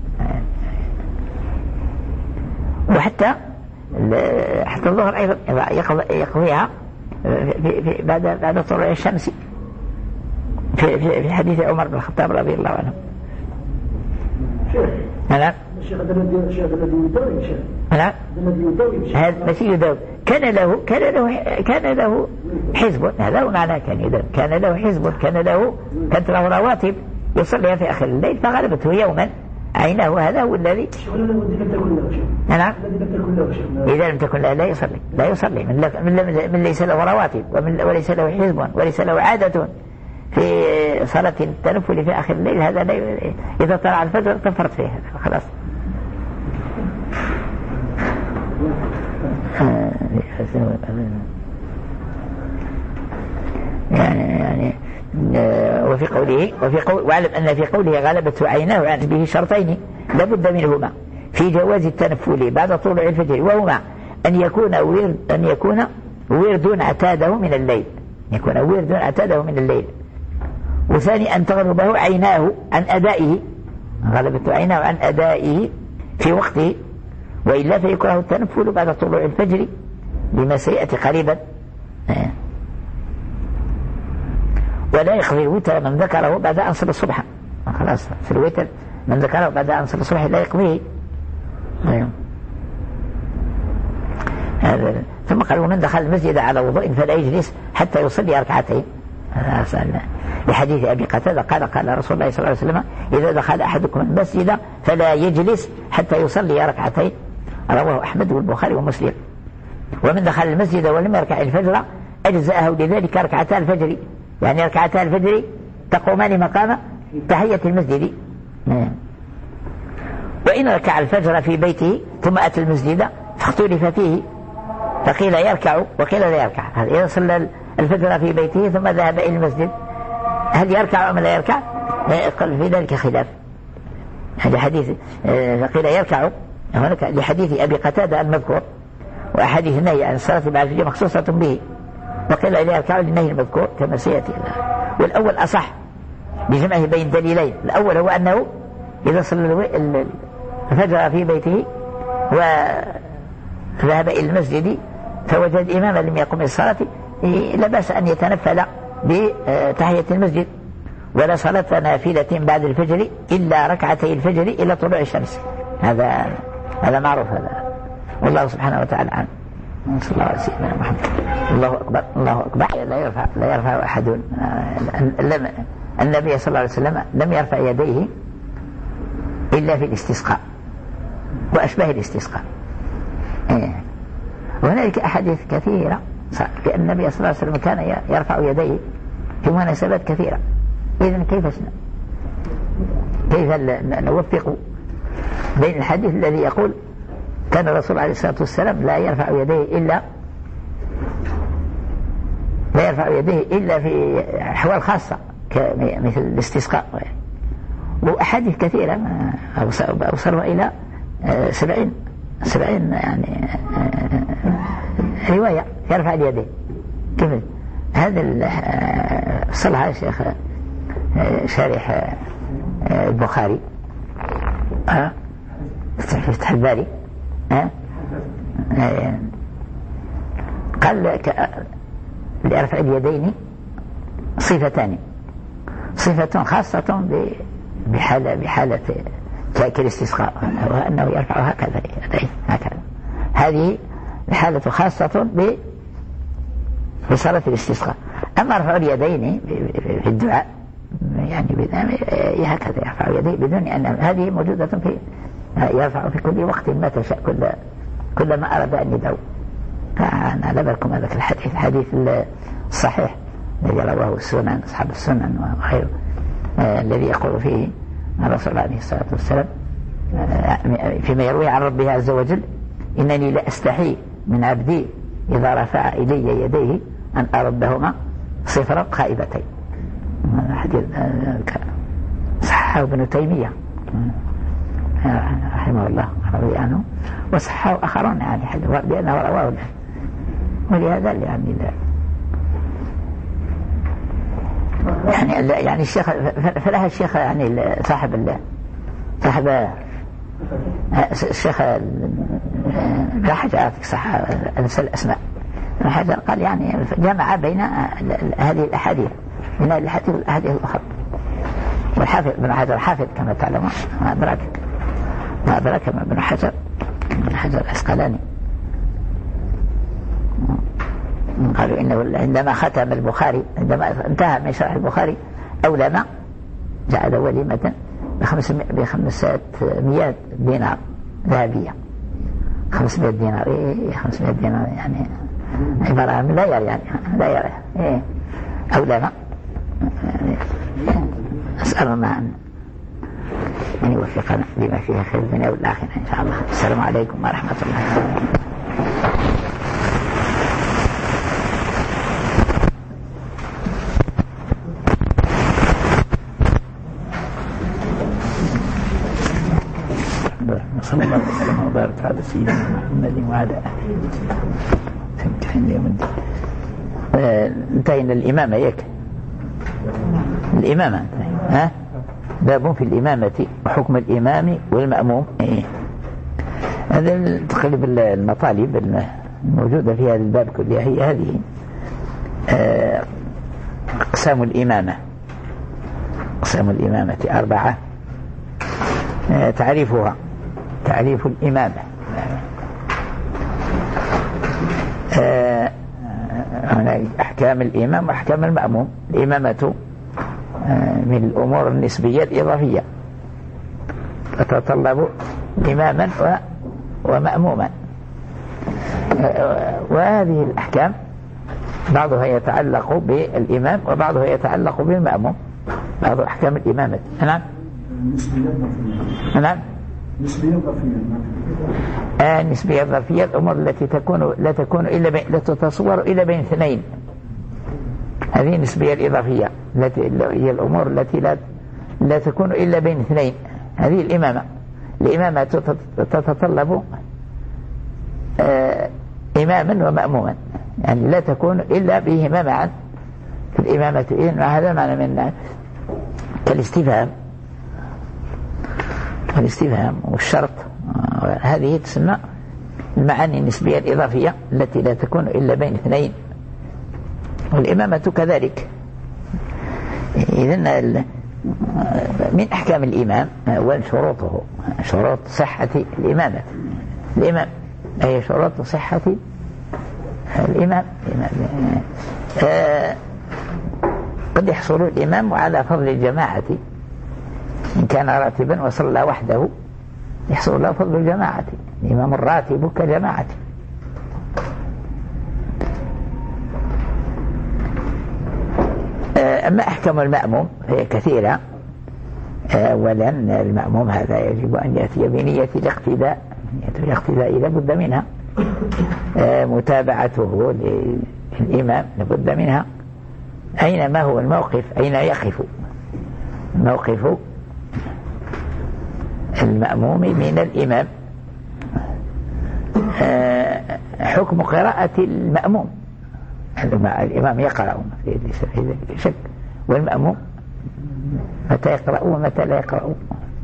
وحتى حتى الظهر أيضا يقضيها في في بعد بعد طلوع الشمس في في حديث عمر بن الخطاب رضي الله عنه. نعم. الشيخ الذي الشيخ الذي يداوم شيخ. نعم. الذي يداوم. هذا ماشي يداوم، كان له كان له كان له حزب، هذا هو معناه كان يداوم، كان له حزب، كان له كانت له رواتب يصليها في آخر الليل، فغلبته يوما عينه، هذا هو الذي نعم. إذا لم تكن له لا يصلي لا يصلي من, من, من ليس له رواتب ومن وليس له حزب وليس له عادة في صلاة التنفل في آخر الليل، هذا لا ي... إذا طلع الفجر كفرت فيه خلاص. يعني يعني وفي قوله وفي قول واعلم أن في قوله غلبته عيناه عن به شرطين لابد منهما في جواز التنفل بعد طلوع الفجر، وهما أن يكون ورد أن يكون ورد اعتاده من الليل، يكون ورد اعتاده من الليل، وثاني أن تغلبه عيناه عن أدائه، غلبته عيناه عن أدائه في وقته، وإلا فيكره التنفل بعد طلوع الفجر لما سيأتي قريبا. ولا يقضي الوتر من ذكره بعد أن صلى الصبح، خلاص في الوتر من ذكره بعد أن صلى الصبح لا يقضيه. ثم قال ومن دخل المسجد على وضوء فلا يجلس حتى يصلي ركعتين، لحديث أبي قتادة قال قال رسول الله صلى الله عليه وسلم إذا دخل أحدكم المسجد فلا يجلس حتى يصلي ركعتين، رواه أحمد والبخاري ومسلم. ومن دخل المسجد ولم يركع الفجر أجزأه لذلك ركعتا الفجر، يعني ركعتا الفجر تقومان مقام تحية المسجد. وإن ركع الفجر في بيته ثم أتى المسجد فاختلف فيه، فقيل يركع وقيل لا يركع. إذا صلى الفجر في بيته ثم ذهب إلى المسجد هل يركع أم لا يركع؟ قال في ذلك خلاف. هذا حديث فقيل يركع هناك لحديث أبي قتادة المذكور، وأحاديث النهي عن الصلاة بعد الفجر مخصوصة به، وقيل لا يركع للنهي المذكور كما سيأتي. والأول أصح بجمعه بين دليلين، الأول هو أنه إذا صلى الفجر في بيته وذهب إلى المسجد فوجد إماما لم يقم الصلاة لا بأس أن يتنفل بتحية المسجد، ولا صلاة نافلة بعد الفجر إلا ركعتي الفجر إلى طلوع الشمس. هذا هذا معروف، هذا والله سبحانه وتعالى عنه. صلى الله عليه وسلم محمد. الله أكبر الله أكبر. لا يرفع لا يرفع أحد النبي صلى الله عليه وسلم لم يرفع يديه إلا في الاستسقاء وأشباه الاستسقاء. وهناك أحاديث كثيرة لأن النبي صلى الله عليه وسلم كان يرفع يديه في مناسبات كثيرة. إذن كيف كيف نوفق بين الحديث الذي يقول كان الرسول عليه الصلاة والسلام لا يرفع يديه إلا لا يرفع يديه إلا في أحوال خاصة مثل الاستسقاء، وأحاديث كثيرة أوصلها إلى سبعين سبعين يعني رواية يرفع اليدين. كيف هذا صلها الشيخ شارح البخاري ها فتح الباري ها قال لرفع اليدين صفتان، صفة خاصة بحالة بحالة كالاستسقاء وأنه يرفع هكذا هكذا، هذه حالة خاصة بصلاة الاستسقاء. أما رفع اليدين في الدعاء يعني هكذا يرفع يديه بدون أن هذه موجودة في يرفع في كل وقت ما تشاء كل كل ما أراد أن يدعو. فأنا لا بالكم هذا الحديث الحديث الصحيح الذي رواه السنن أصحاب السنن وغيره الذي يقول فيه الرسول عليه الصلاة والسلام فيما يروي عن ربه عز وجل إنني لا أستحي من عبدي إذا رفع إلي يديه أن أردهما صفرا خائبتين. حديث صححه ابن تيمية رحمه الله رضي عنه، وصححه آخرون يعني لأنه رواه له، ولهذا يعني لا يعني يعني الشيخ فلها الشيخ يعني صاحب الله صاحب الشيخ لا حاجة أعطيك صح أنسى الأسماء حاجة قال يعني جمع بين هذه الأحاديث من الحديث والأحاديث الأخرى. والحافظ ابن حجر حافظ كما تعلمون أدراك ما أدرك ما ابن حجر ابن حجر العسقلاني قالوا إنه عندما ختم البخاري عندما انتهى من شرح البخاري أولم جعل وليمة بخمسة مئة دينار ذهبية. خمسمائة دينار إيه خمسمائة دينار يعني عبارة عن لا يرى يعني لا يرى إيه أولم يعني أسأل الله أن أن يوفقنا بما فيه خير الدنيا والآخرة إن شاء الله. السلام عليكم ورحمة الله وبركاته. صلى الله عليه وسلم وبارك على سيدنا محمد وعلى آله وصحبه. انتهينا الإمامة ياك الإمامة ها باب في الإمامة وحكم الإمام والمأموم. إيه؟ هذا تقريبا المطالب الموجودة في هذا الباب كلها هي هذه أقسام الإمامة. أقسام الإمامة أربعة. تعريفها تعريف الإمامة هنا أحكام الإمام وأحكام المأموم. الإمامة من الأمور النسبية الإضافية تتطلب إماما ومأموما، وهذه الأحكام بعضها يتعلق بالإمام وبعضها يتعلق بالمأموم. بعض أحكام الإمامة نعم نعم نسبية ظرفية. آه نسبية ظرفية الأمور التي تكون لا تكون إلا بين لا تتصور إلا بين اثنين. هذه النسبية الإضافية التي هي الأمور التي لا لا تكون إلا بين اثنين. هذه الإمامة. الإمامة تتطلب آه إماما ومأموما، يعني لا تكون إلا بهما معا في الإمامة. هذا معنى من كالاستفهام الاستفهام والشرط. هذه تسمى المعاني النسبية الإضافية التي لا تكون إلا بين اثنين، والإمامة كذلك. إذن من أحكام الإمام وشروطه شروط صحة الإمامة. الإمام أي شروط صحة الإمام. آه قد يحصل الإمام على فضل الجماعة إن كان راتبا وصلى وحده، يحصل له فضل الجماعة. الإمام الراتب كجماعة. أما أحكام المأموم فهي كثيرة. أولا المأموم هذا يجب أن يأتي بنية الاقتداء. نية الاقتداء لابد منها. متابعته للإمام لابد منها. أين ما هو الموقف أين يقف موقف المأموم من الإمام. حكم قراءة المأموم. الإمام يقرأ في ذلك شك، والمأموم متى يقرأ ومتى لا يقرأ.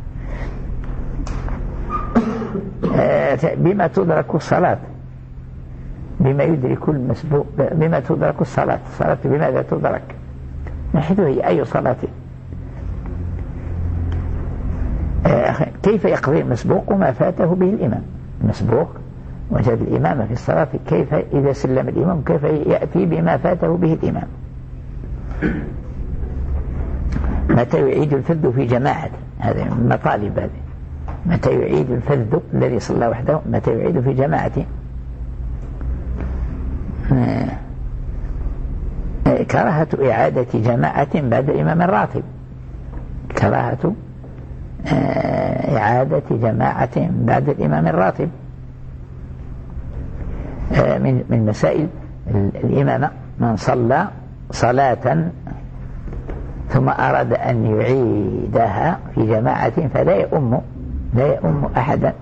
بما تدرك الصلاة بما يدرك المسبوق بما تدرك الصلاة. الصلاة بماذا تدرك؟ من حيث هي أي صلاة. كيف يقضي المسبوق ما فاته به الإمام؟ المسبوق وجد الإمام في الصلاة، كيف إذا سلم الإمام كيف يأتي بما فاته به الإمام؟ متى يعيد الفذ في جماعة؟ هذه من مطالب هذه. متى يعيد الفذ الذي صلى وحده متى يعيد في جماعة؟ كراهة إعادة جماعة بعد الإمام الراتب. كراهة إعادة جماعة بعد الإمام الراتب. من من مسائل الإمامة من صلى صلاة ثم أراد أن يعيدها في جماعة فلا يؤم لا يؤم أحدا.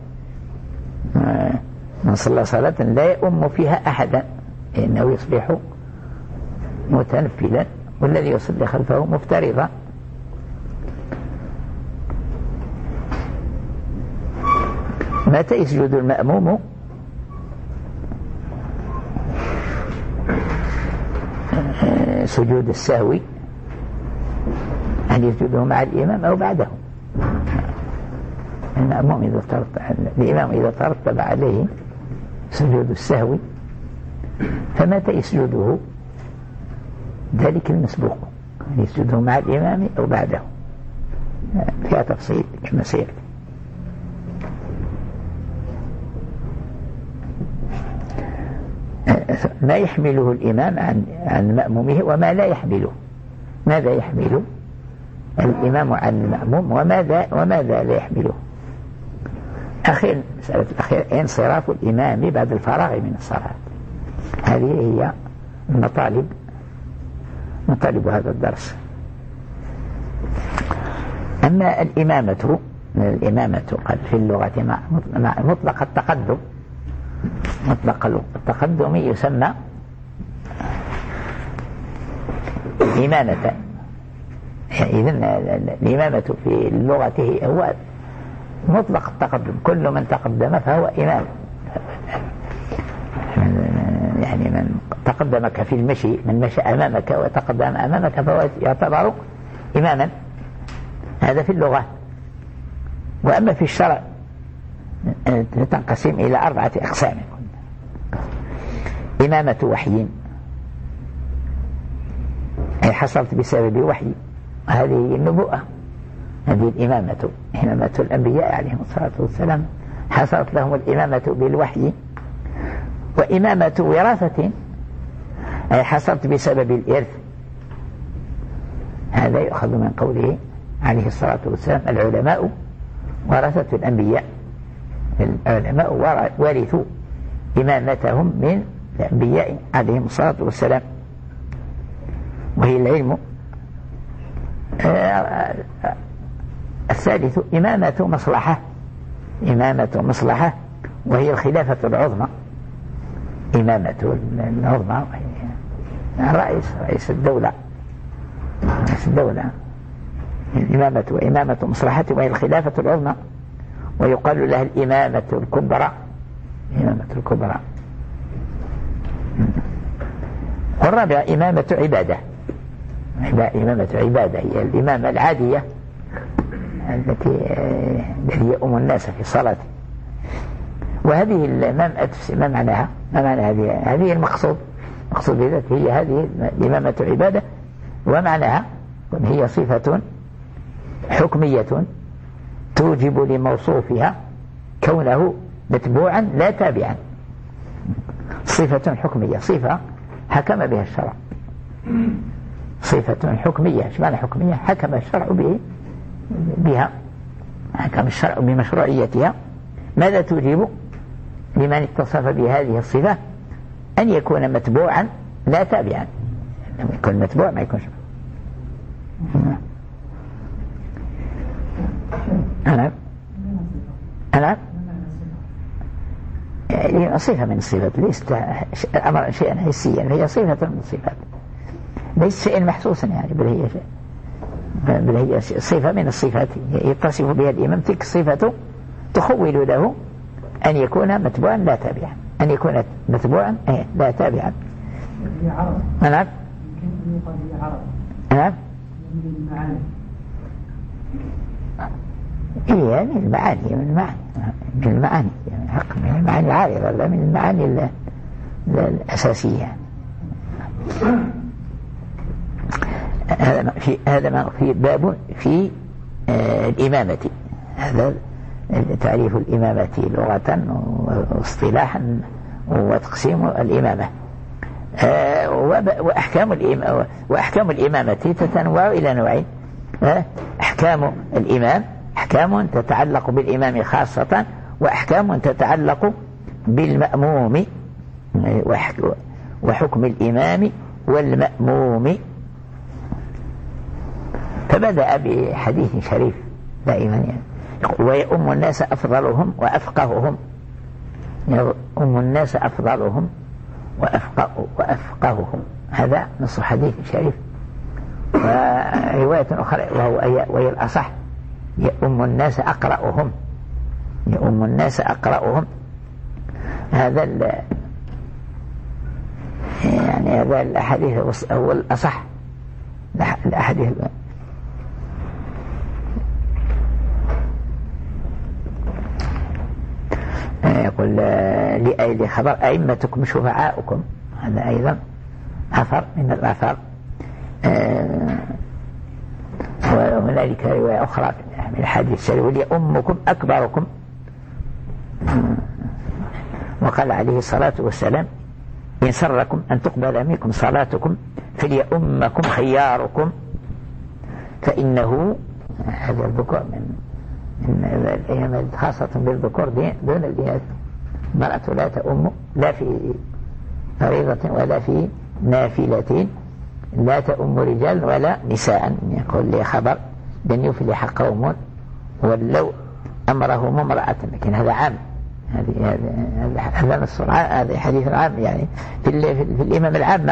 من صلى صلاة لا يؤم فيها أحدا إنه يصبح متنفلا والذي يصلي خلفه مفترضا. متى يسجد المأموم؟ سجود السهو، هل يسجده مع الإمام أو بعده؟ المأموم إذا ترتب الإمام إذا ترتب عليه سجود السهو فمتى يسجده ذلك المسبوق يسجده مع الإمام أو بعده فيها تفصيل كما سيأتي. ما يحمله الإمام عن عن مأمومه وما لا يحمله. ماذا يحمله الإمام عن المأموم وماذا وماذا لا يحمله. أخير مسألة الأخير انصراف الإمام بعد الفراغ من الصلاة. هذه هي المطالب مطالب هذا الدرس. أما الإمامة الإمامة قد في اللغة مع مطلق التقدم مطلق التقدم يسمى إمامة. إذن الإمامة في اللغة هو مطلق التقدم، كل من تقدم فهو إمام. يعني من تقدمك في المشي من مشى أمامك وتقدم أمامك فهو يعتبر إماما. هذا في اللغة. وأما في الشرع تنقسم إلى أربعة أقسام. إمامة وحي أي حصلت بسبب وحي، هذه النبوءة. هذه الإمامة إمامة الأنبياء عليهم الصلاة والسلام حصلت لهم الإمامة بالوحي. وإمامة وراثة أي حصلت بسبب الإرث، هذا يؤخذ من قوله عليه الصلاة والسلام العلماء ورثة الأنبياء. العلماء ورثوا إمامتهم من الأنبياء عليهم الصلاة والسلام، وهي العلم. الثالث إمامة مصلحة إمامة مصلحة وهي الخلافة العظمى. إمامة العظمى الرئيس رئيس الدولة رئيس الدولة الإمامة وإمامة مصلحة وهي الخلافة العظمى، ويقال لها الإمامة الكبرى إمامة الكبرى. والرابع إمامة عبادة. إمامة عبادة هي الإمامة العادية التي هي أم الناس في الصلاة. وهذه الإمامة ما معناها؟ ما معنى هذه؟ هذه المقصود مقصود بذلك هي هذه الإمامة عبادة، ومعناها هي صفة حكمية توجب لموصوفها كونه متبوعا لا تابعا. صفة حكمية، صفة حكم بها الشرع، صفة حكمية. ايش معنى حكمية؟ حكم الشرع به بها حكم الشرع بمشروعيتها. ماذا توجب لمن اتصف بهذه الصفة؟ أن يكون متبوعا لا تابعا. لما يكون متبوع ما يكونش. أنا أنا يعني صفة من الصفات، ليست أمر شيئا حسيا، هي صفة من الصفات، ليس شيئا محسوسا يعني، بل هي شيء بل هي صفة من الصفات يتصف بها الإمام. تلك الصفة تخول له أن يكون متبوعا لا تابعا، أن يكون متبوعا لا تابعا. نعم نعم هي من المعاني من المعاني من المعاني يعني حق من المعاني العارضة، لا من المعاني الأساسية. هذا في هذا ما في باب في آه الإمامة. هذا تعريف الإمامة لغة واصطلاحا وتقسيم الإمامة. آه وأحكام الإمامة وأحكام الإمامة تتنوع إلى نوعين. آه أحكام الإمام أحكام تتعلق بالإمام خاصة، وأحكام تتعلق بالمأموم، وحكم الإمام والمأموم. فبدأ بحديث شريف دائما يعني ويؤم الناس أفضلهم وأفقههم. يؤم الناس أفضلهم وأفقههم، هذا نص حديث شريف. ورواية أخرى وهو وهي الأصح يؤم الناس أقرأهم يؤم الناس أقرأهم. هذا يعني هذا الحديث هو الأصح الأحاديث. يقول لأيدي خبر أئمتكم شفعاؤكم، هذا أيضا أثر من الآثار. وهنالك رواية أخرى من الحديث الشريف وليؤمكم أكبركم. وقال عليه الصلاة والسلام إن سركم أن تقبل منكم صلاتكم فليؤمكم خياركم، فإنه هذا الذكور من الأيام خاصة بالذكور دون الإناث. المرأة لا تؤم لا في فريضة ولا في نافلة، لا تؤم رجال ولا نساء. يقول لي خبر بأن يفلح قوم ولو أمرهم امرأة، لكن هذا عام، هذه هذا نص هذا حديث عام يعني في, في, في الإمام العامة.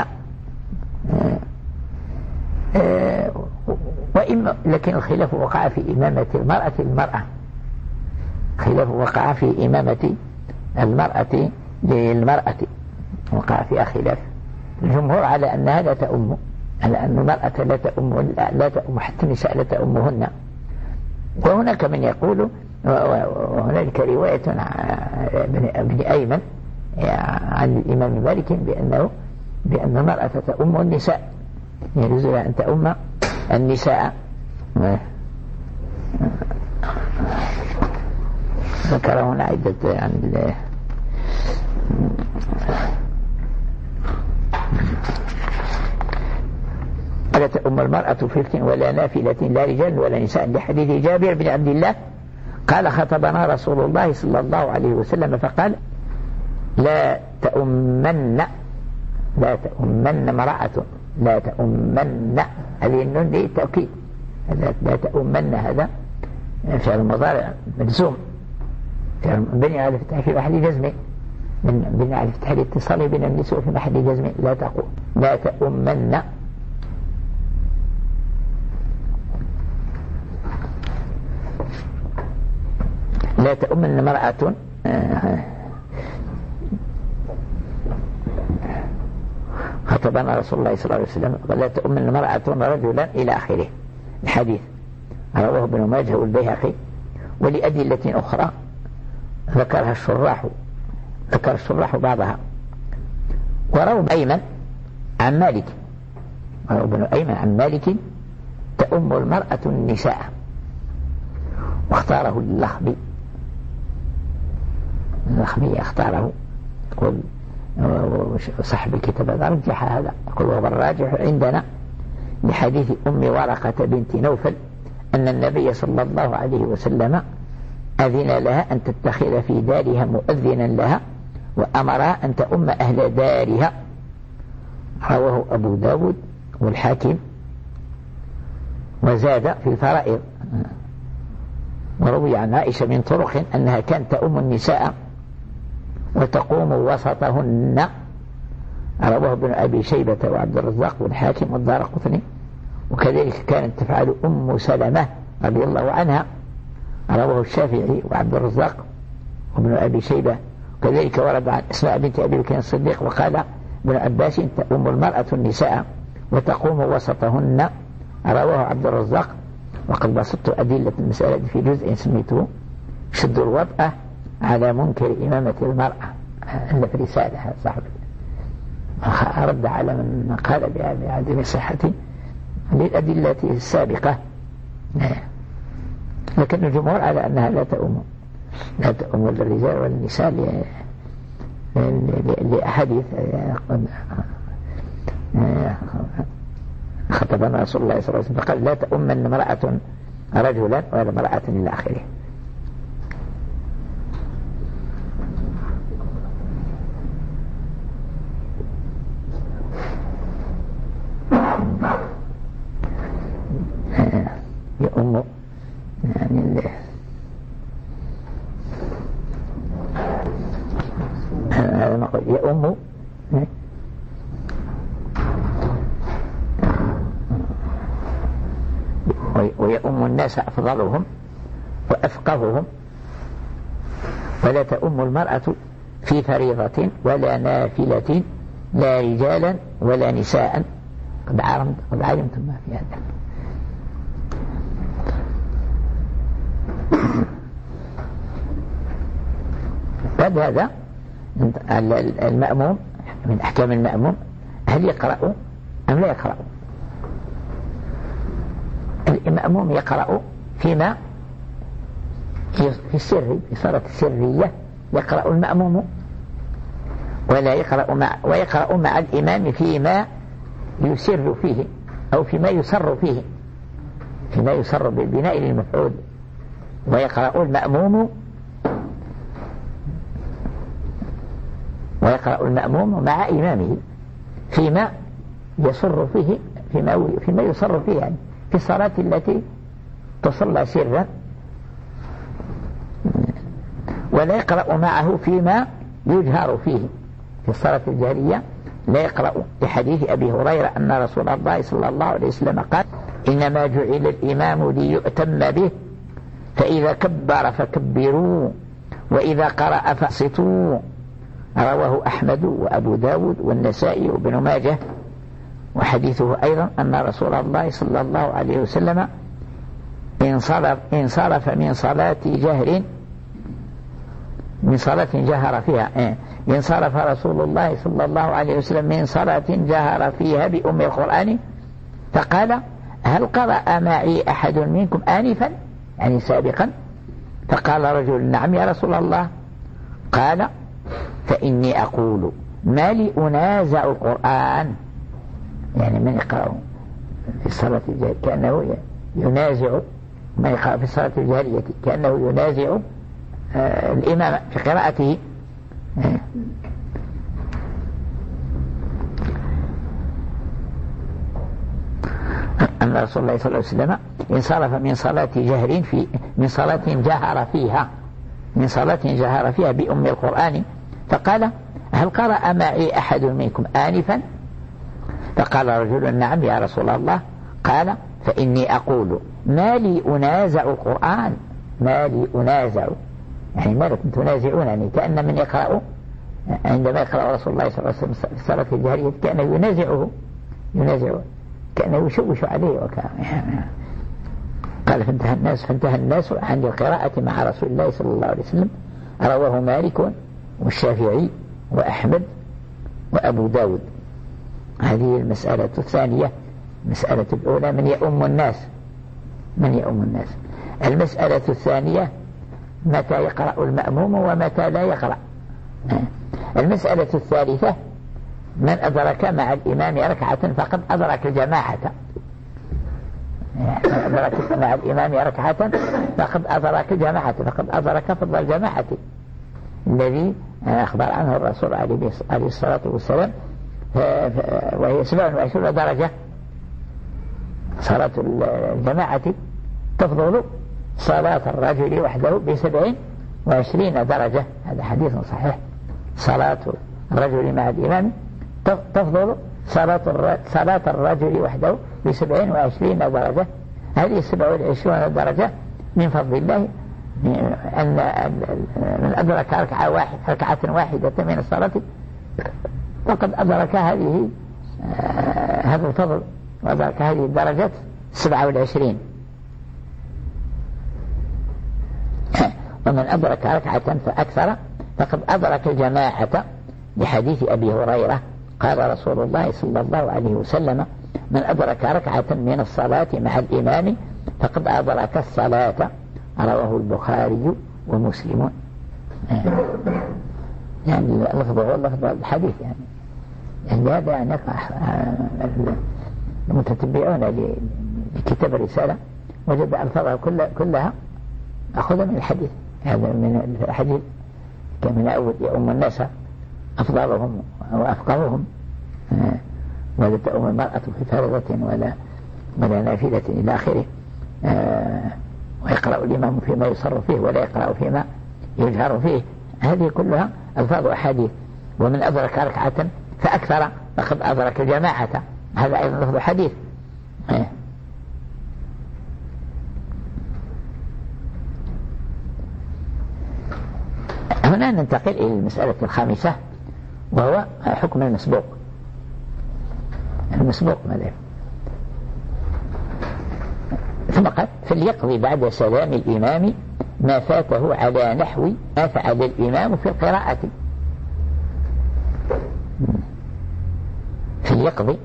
وإما لكن الخلاف وقع في إمامة المرأة المرأة خلاف وقع في إمامة المرأة للمرأة، وقع فيها خلاف. الجمهور على أنها لا تؤم، على أن المرأة لا تؤم لا تؤم حتى النساء لا تؤمهن. وهناك من يقول، وهنالك رواية ابن أيمن عن الإمام مالك بأنه بأن المرأة تؤم النساء، يجوز لها أن تؤم النساء. ذكر هنا عدة عن ولا تؤم المرأة فلك ولا نافلة لا رجال ولا نساء، لحديث جابر بن عبد الله قال خطبنا رسول الله صلى الله عليه وسلم فقال لا تؤمن لا تؤمن امرأة لا تؤمن، هذه النون دي التوكيد، لا تؤمن هذا فعل مضارع مجزوم بني على فتح في محل جزم، بني على فتح الاتصال بين النسوء في محل جزم. لا تقول لا تؤمن لا تؤمن امرأة خطبنا رسول الله صلى الله عليه وسلم لا تؤمن امرأة رجلا إلى آخره الحديث. رواه ابن ماجه والبيهقي. ولأدلة أخرى ذكرها الشراح ذكر الشراح بعضها. وروى أيمن عن مالك وروى ابن أيمن عن مالك تؤم المرأة النساء، واختاره اللخبي اللخبي اختاره يقول صاحب الكتاب هذا رجح هذا، يقول وهو الراجح عندنا لحديث أم ورقة بنت نوفل أن النبي صلى الله عليه وسلم أذن لها أن تتخذ في دارها مؤذنا لها وأمرها أن تؤم أهل دارها. رواه أبو داود والحاكم وزاد في الفرائض. وروي عن عائشة من طرق أنها كانت تؤم النساء وتقوم وسطهن. رواه ابن أبي شيبة وعبد الرزاق والحاكم والدارقطني. وكذلك كانت تفعل أم سلمة رضي الله عنها، رواه الشافعي وعبد الرزاق وابن أبي شيبة. وكذلك ورد عن أسماء بنت أبي بكر الصديق وقال ابن عباس تؤم المرأة النساء وتقوم وسطهن. رواه عبد الرزاق. وقد بسطت أدلة المسألة في جزء سميته شد الوطأة على منكر إمامة المرأة، أن في رسالة صاحب رد على من قال بعدم صحة للأدلة السابقة. لكن الجمهور على أنها لا تؤم لا تؤم الرجال والنساء لأحاديث خطبنا رسول الله صلى الله عليه وسلم فقال لا تؤمن امرأة رجلا ولا امرأة إلى آخره. يؤم يعني هذا ما قلت يؤم ويؤم الناس أفضلهم وأفقههم. ولا تؤم المرأة في فريضة ولا نافلة لا رجالا ولا نساء. قد علمتم ما في هذا. بعد هذا المأموم من أحكام المأموم هل يقرأ أم لا يقرأ؟ المأموم يقرأ فيما في السر، في صلاة السرية يقرأ المأموم ولا يقرأ مع ويقرأ مع الإمام فيما يسر فيه أو فيما يسر فيه، فيما يسر بالبناء للمفعول. ويقرأ المأموم ويقرأ المأموم مع إمامه فيما يسر فيه، فيما فيما يسر فيه، يعني في الصلاة التي تصلى سرا. ولا يقرأ معه فيما يجهر فيه، في الصلاة الجهرية لا يقرأ، لحديث أبي هريرة أن رسول الله صلى الله عليه وسلم قال: إنما جعل الإمام ليؤتم به، فإذا كبر فكبروا، وإذا قرأ فأنصتوا. رواه أحمد وأبو داود والنسائي وابن ماجه. وحديثه أيضا أن رسول الله صلى الله عليه وسلم انصرف, انصرف من صلاة جهر من صلاة جهر فيها انصرف رسول الله صلى الله عليه وسلم من صلاة جهر فيها بأم القرآن فقال: هل قرأ معي أحد منكم آنفا، يعني سابقا؟ فقال رجل: نعم يا رسول الله. قال: فإني أقول ما لي أنازع القرآن، يعني من يقرأ في الصلاة الجهرية كأنه ينازع، من يقرأ في الصلاة الجهرية كأنه ينازع آه الإمام في قراءته. أن رسول الله صلى الله عليه وسلم انصرف من صلاة جهر في من صلاة جهر فيها من صلاة جهر فيها بأم القرآن فقال: هل قرأ معي أحد منكم آنفا؟ فقال رجل: نعم يا رسول الله. قال: فإني أقول ما لي أنازع القرآن، ما لي أنازع، يعني ما لكم تنازعون، يعني كأن من يقرأ عندما يقرأ رسول الله صلى الله عليه وسلم في الصلاة الجهرية كأنه ينازعه ينازعه كأنه يشوش عليه وكان. قال: فانتهى الناس فانتهى الناس عن القراءة مع رسول الله صلى الله عليه وسلم. رواه مالك والشافعي وأحمد وأبو داود. هذه المسألة الثانية. المسألة الأولى: من يؤم الناس من يؤم الناس المسألة الثانية: متى يقرأ المأموم ومتى لا يقرأ. المسألة الثالثة: من أدرك مع الإمام ركعة فقد أدرك الجماعة، من أدرك مع الإمام ركعة فقد أدرك الجماعة، فقد أدرك فضل الجماعة الذي أخبر عنه الرسول عليه الصلاة والسلام، وهي سبع وعشرون درجة. صلاة الجماعة تفضل صلاة الرجل وحده بسبع وعشرين درجة. هذا حديث صحيح. صلاة الرجل مع الإمام تفضل صلاة صلاة الرجل وحده بسبع وعشرين درجة. هذه السبع وعشرون درجة من فضل الله، أن من أدرك ركعة واحد ركعة واحدة من الصلاة فقد أدرك هذه هذا الفضل، وأدرك هذه الدرجات سبعة والعشرين. ومن أدرك ركعة فأكثر فقد أدرك الجماعة، لحديث أبي هريرة قال رسول الله صلى الله عليه وسلم: من أدرك ركعة من الصلاة مع الإمام فقد أدرك الصلاة. رواه البخاري ومسلم. يعني لفظه لفظ الحديث، يعني يعني هذا يعني المتتبعون لكتاب الرسالة وجد ألفاظها كلها كلها أخذ من الحديث. هذا من الحديث كمن أول يؤم الناس أفضلهم وأفقههم، ولا تؤم المرأة في فرضة ولا ولا نافلة إلى آخره. ويقرأ الإمام فيما يصر فيه ولا يقرأ فيما يجهر فيه. هذه كلها ألفاظ أحاديث. ومن أدرك ركعة فأكثر فقد أدرك الجماعة، هذا أيضا لفظ حديث. هنا ننتقل إلى المسألة الخامسة، وهو حكم المسبوق. المسبوق ماذا؟ ثم قال: فليقضي بعد سلام الإمام ما فاته على نحو ما فعل الإمام في القراءة. في يقضي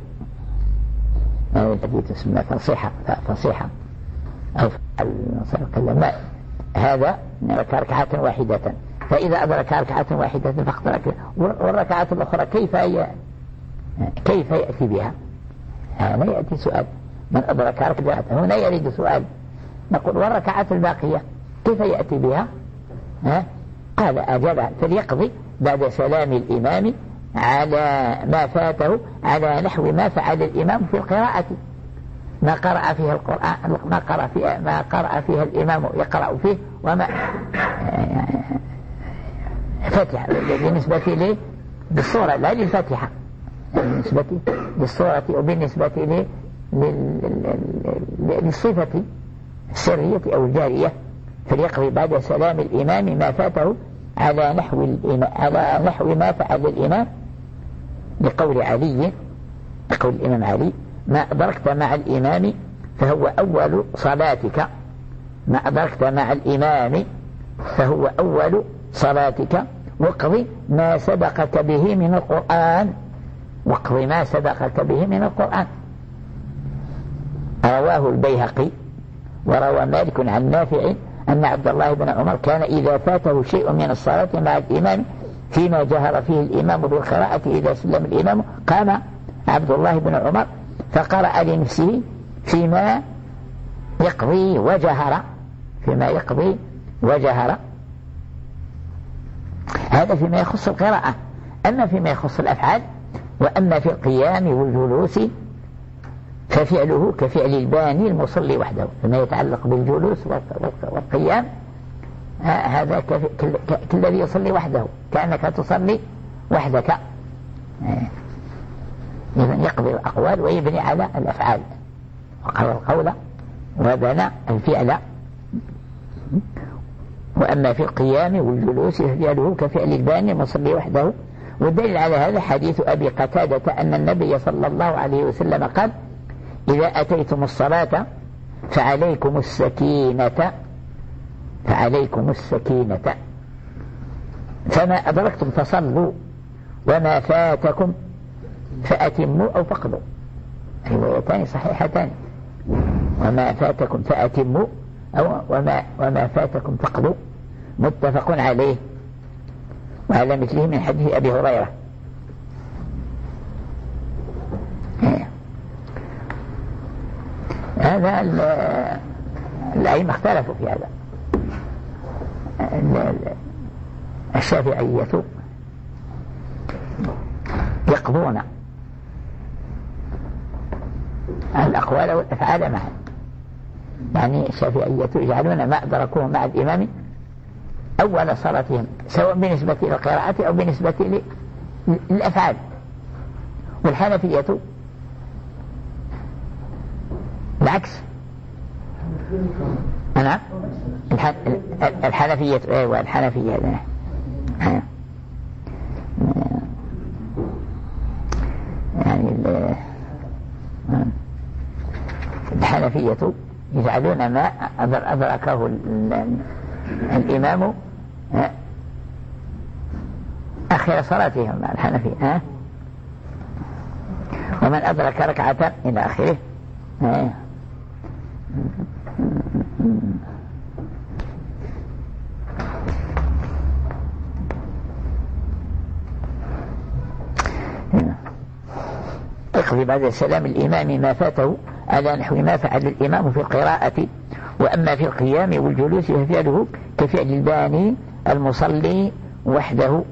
التي تسمى فصيحة فصيحة أو كلمة هذا ركعة واحدة، فإذا أدرك ركعة واحدة فقط ركعة، والركعة الأخرى كيف ي... كيف يأتي بها؟ هنا يأتي سؤال، من أدرك ركعة، هنا يريد سؤال، نقول والركعة الباقية كيف يأتي بها؟ ها؟ قال أجاب فليقضي بعد سلام الإمام على ما فاته على نحو ما فعل الإمام في القراءة، ما قرأ فيها القرآن، ما قرأ فيها ما قرأ فيها الإمام يقرأ فيه، وما فتح بالنسبة لي بالصورة لا للفاتحة، بالنسبة للصورة وبالنسبة لي للصفة السرية أو الجارية. فليقضي بعد سلام الإمام ما فاته على نحو الإمام على نحو ما فعل الإمام، لقول علي لقول الإمام علي ما أدركت مع الإمام فهو أول صلاتك، ما أدركت مع الإمام فهو أول صلاتك، واقضي ما سبقك به من القرآن، واقضي ما سبقك به من القرآن. رواه البيهقي وروى مالك عن نافع أن عبد الله بن عمر كان إذا فاته شيء من الصلاة مع الإمام فيما جهر فيه الإمام بالقراءة إذا سلم الإمام قام عبد الله بن عمر فقرأ لنفسه فيما يقضي وجهر فيما يقضي وجهر. هذا فيما يخص القراءة. أما فيما يخص الأفعال، وأما في القيام والجلوس ففعله كفعل الباني المصلي وحده، فيما يتعلق بالجلوس والقيام هذا كالذي يصلي وحده، كأنك تصلي وحدك. إذن يقضي الأقوال ويبني على الأفعال، وقضى القول وبنى الفعل. وأما في القيام والجلوس ففعله كفعل الباني المصلي وحده. والدليل على هذا حديث أبي قتادة أن النبي صلى الله عليه وسلم قال إذا أتيتم الصلاة فعليكم السكينة فعليكم السكينة فما أدركتم فصلوا وما فاتكم فأتموا أو فقدوا، روايتان صحيحتان، وما فاتكم فأتموا أو وما, وما فاتكم فقدوا، متفق عليه. وعلى مثله من حديث أبي هريرة. هذا الأئمة اختلفوا في هذا. الشافعية يقضون الأقوال والأفعال معا، يعني الشافعية يجعلون ما أدركوه مع الإمام أول صلاتهم سواء بالنسبة إلى القراءة أو بالنسبة للأفعال. والحنفية العكس. أنا الحنفية أيوة الحنفية يعني الحنفية يجعلون ما أدركه الإمام آخر صلاتهم مع الحنفية، ومن أدرك ركعة إلى آخره. اقضي بعد سلام الإمام ما فاته على نحو ما فعل الإمام في القراءة. وأما في القيام والجلوس ففعله كفعل الباني المصلي وحده.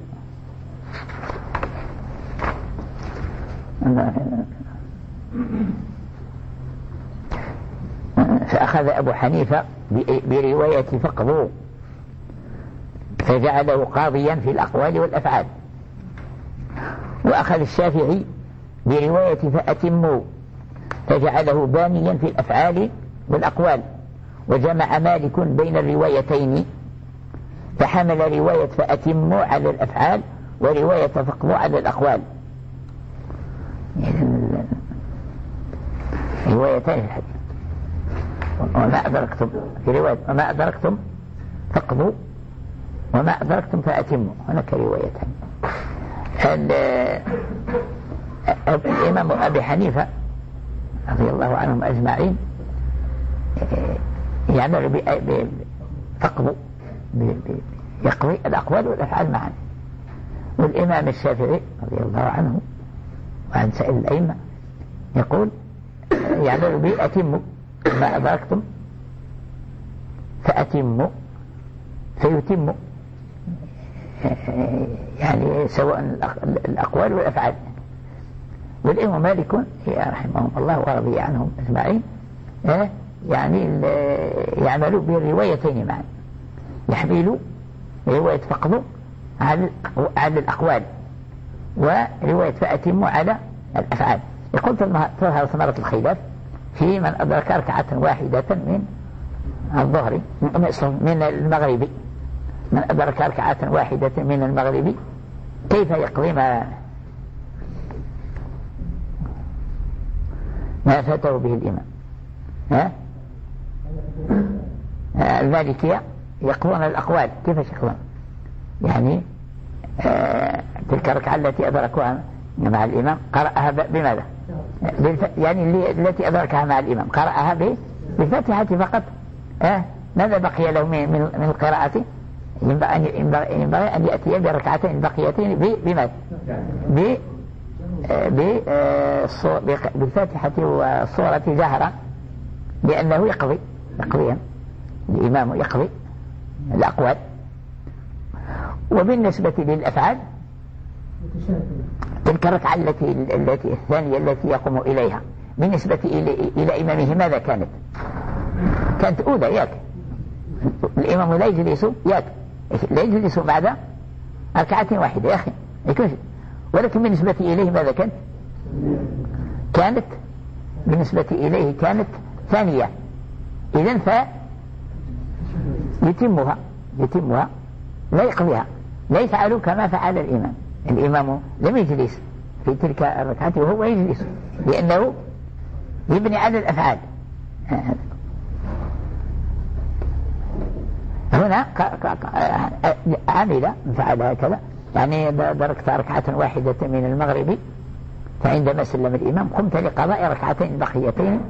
فأخذ أبو حنيفة برواية فقضوا فجعله قاضيا في الأقوال والأفعال، وأخذ الشافعي برواية فأتموا فجعله بانيا في الأفعال والأقوال، وجمع مالك بين الروايتين فحمل رواية فأتموا على الأفعال ورواية فقضوا على الأقوال، روايتين في الحديث. وما أدركتم في رواية وما أدركتم فاقضوا وما أدركتم فأتموا. هناك روايتان. الإمام أبي حنيفة رضي الله عنهم أجمعين يعمل فاقضوا يقضي الأقوال والأفعال معا. والإمام الشافعي رضي الله عنه وعن سائر الأئمة يقول يعمل به أتموا ما أدركتم فأتموا فيتموا، يعني سواء الأقوال والأفعال. والإمام مالك رحمهم الله ورضي عنهم أجمعين يعني يعملوا بالروايتين معا، يحملوا رواية فقدوا على الأقوال ورواية فأتموا على الأفعال. يقول تظهر ثمرة الخلاف في من أدرك ركعة واحدة من الظهر من المغرب، من أدرك ركعة واحدة من المغرب كيف يقضي ما ما فاته به الإمام. ها؟ المالكية يقضون الأقوال. كيف يقضون؟ يعني آه تلك الركعة التي أدركوها مع الإمام قرأها بماذا؟ يعني التي أدركها مع الإمام قرأها بالفاتحة فقط. آه ماذا بقي له من من القراءة؟ ينبغي أن يأتي بركعتين البقيتين بماذا؟ بالفاتحة والصورة جهرا، لأنه يقضي يقضيها الإمام يقضي الأقوال. وبالنسبة للأفعال تلك الركعة التي التي الثانية التي يقوم إليها بالنسبة إلى إلى إمامه ماذا كانت؟ كانت أولى ياك الإمام لا يجلس ياك لا يجلس بعد ركعة واحدة يا أخي، ولكن بالنسبة إليه ماذا كانت؟ كانت بالنسبة إليه كانت ثانية. إذن فيتمها يتمها لا يقضيها، لا يفعل كما فعل الإمام. الإمام لم يجلس في تلك الركعة وهو يجلس لأنه يبني على الأفعال. هنا عمل فعل هكذا، يعني دركت ركعة واحدة من المغرب فعندما سلم الإمام قمت لقضاء ركعتين بقيتين،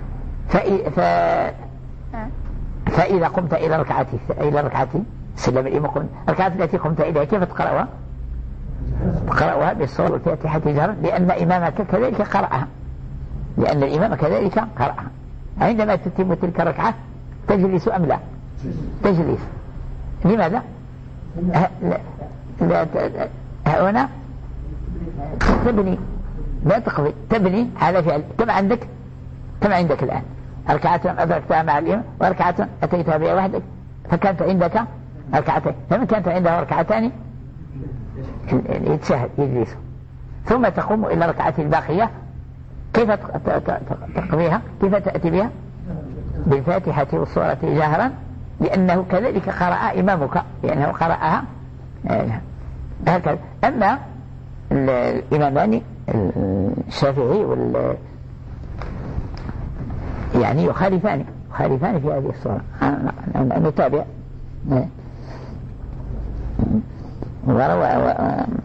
فإذا قمت إلى ركعة إلى ركعة سلم الإمام الركعة التي قمت إليها كيف تقرأها؟ تقرأها بالصورة والفاتحة جهرا، لأن إمامك كذلك قرأها لأن الإمام كذلك قرأها. عندما تتم تلك الركعة تجلس أم لا؟ تجلس. لماذا؟ لا هنا تبني لا تقضي، تبني على فعل. كم عندك كم عندك الآن؟ ركعة أدركتها مع الإمام وركعة أتيتها بها وحدك، فكانت عندك ركعتين. فمن كانت عنده ركعتان يتشهد يجلس، ثم تقوم إلى ركعة الباقية. كيف تقضيها؟ كيف تأتي بها؟ بالفاتحة والسورة جهرا، لأنه كذلك قرأ إمامك، لأنه قرأها هكذا. أما الإمامان الشافعي وال يعني يخالفان يخالفان في هذه الصورة. نتابع. وروى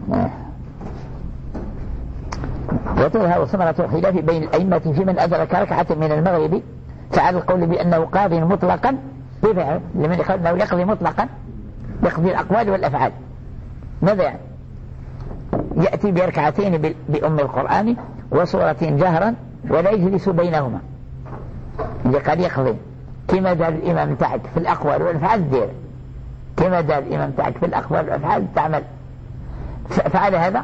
وتظهر ثمرة الخلاف بين الأئمة في من أدرك ركعة من المغرب، فعلى القول بأنه قاض مطلقا. كيف يعني؟ لمن يقول أنه يقضي مطلقا يقضي الأقوال والأفعال. ماذا يعني؟ يأتي بركعتين بأم القرآن وسورة جهرا ولا يجلس بينهما، اللي قد يقضي كما دار الإمام تاعك في الأقوال والأفعال دير، كما دار الإمام تاعك في الأقوال والأفعال تعمل. فعل هذا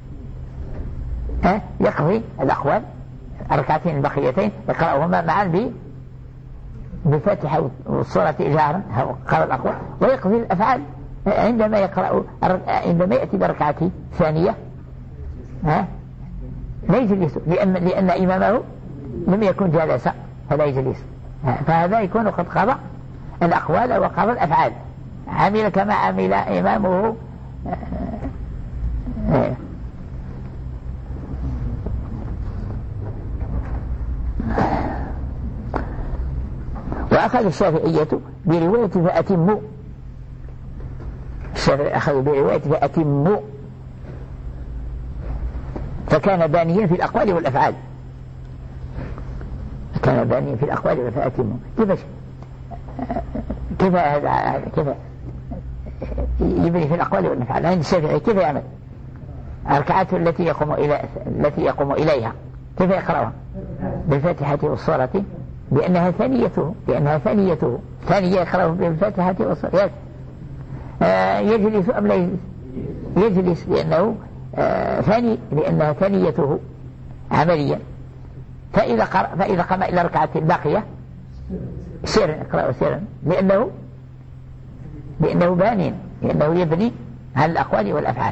أه؟ يقضي الأقوال الركعتين البقيتين يقرأهما معا بالفاتحة والسورة جهرا قرأ الأقوال، ويقضي الأفعال عندما يقرأ عندما يأتي بركعة ثانية ها لا يجلس، لأن لأن إمامه لم يكن جالسا فلا يجلس. فهذا يكون قد قضى الأقوال وقضى الأفعال، عمل كما عمل إمامه. وأخذ الشافعية برواية فأتموا الشافعي أخذوا برواية فأتموا، فكان بانيا في الأقوال والأفعال، كان بانيا في الأقوال والأفعال. أتموا كيف كيف هذا كيف يبني في الأقوال والأفعال؟ عند الشافعي كيف يعمل؟ الركعات التي يقوم إلى التي يقوم إليها كيف يقرأها؟ بالفاتحة والسورة، لأنها ثانيته لأنها ثانيته ثانية يقرأه بالفاتحة والسورة. آه يجلس أم لا يجلس؟ يجلس لأنه آه ثاني، لأنها ثانيته عمليا. فإذا قرأ فإذا قام إلى ركعة الباقية سيرا يقرأ سيرا، لأنه لأنه بانٍ، لأنه يبني على الأقوال والأفعال.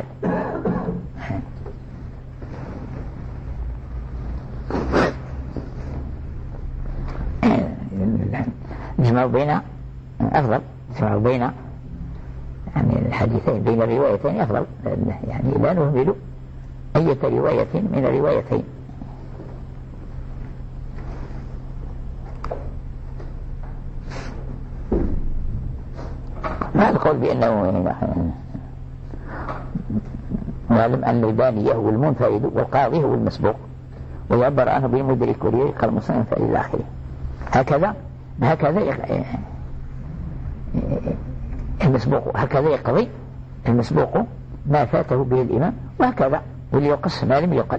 نجمع بين أفضل نجمع بين يعني الحديثين، بين الروايتين أفضل، يعني لا نهمل أي رواية من الروايتين. ما القول بأنه معلم أن الباني هو المنفرد والقاضي هو المسبوق، ويعبر عنه بالمدرك وليق المصنف إلى آخره. هكذا هكذا المسبوق هكذا يقضي المسبوق ما فاته به الإمام، وهكذا واللي يقص ما لم يقل.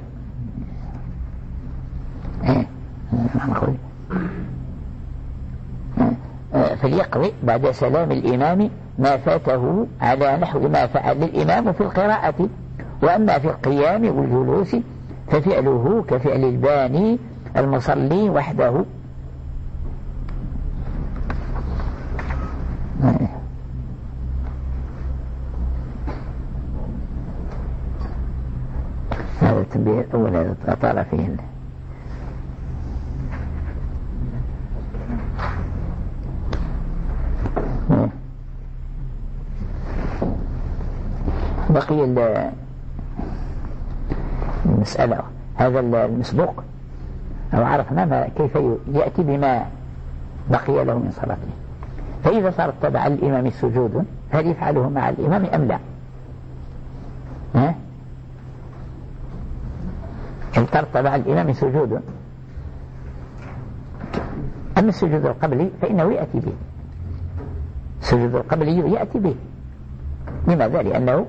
فليقضي بعد سلام الإمام ما فاته على نحو ما فعل الإمام في القراءة، وأما في القيام والجلوس ففعله كفعل الباني المصلي وحده. هذا التنبيه الأول هذا أطال فيه. بقي المسألة هذا المسبوق أو عرفنا ما كيف يأتي بما بقي له من صلاته. فإذا صار تبع الإمام سجود هل يفعله مع الإمام أم لا؟ ها؟ إن ترتبع الإمام سجود، أما السجود القبلي فإنه يأتي به، السجود القبلي يأتي به. لماذا؟ لأنه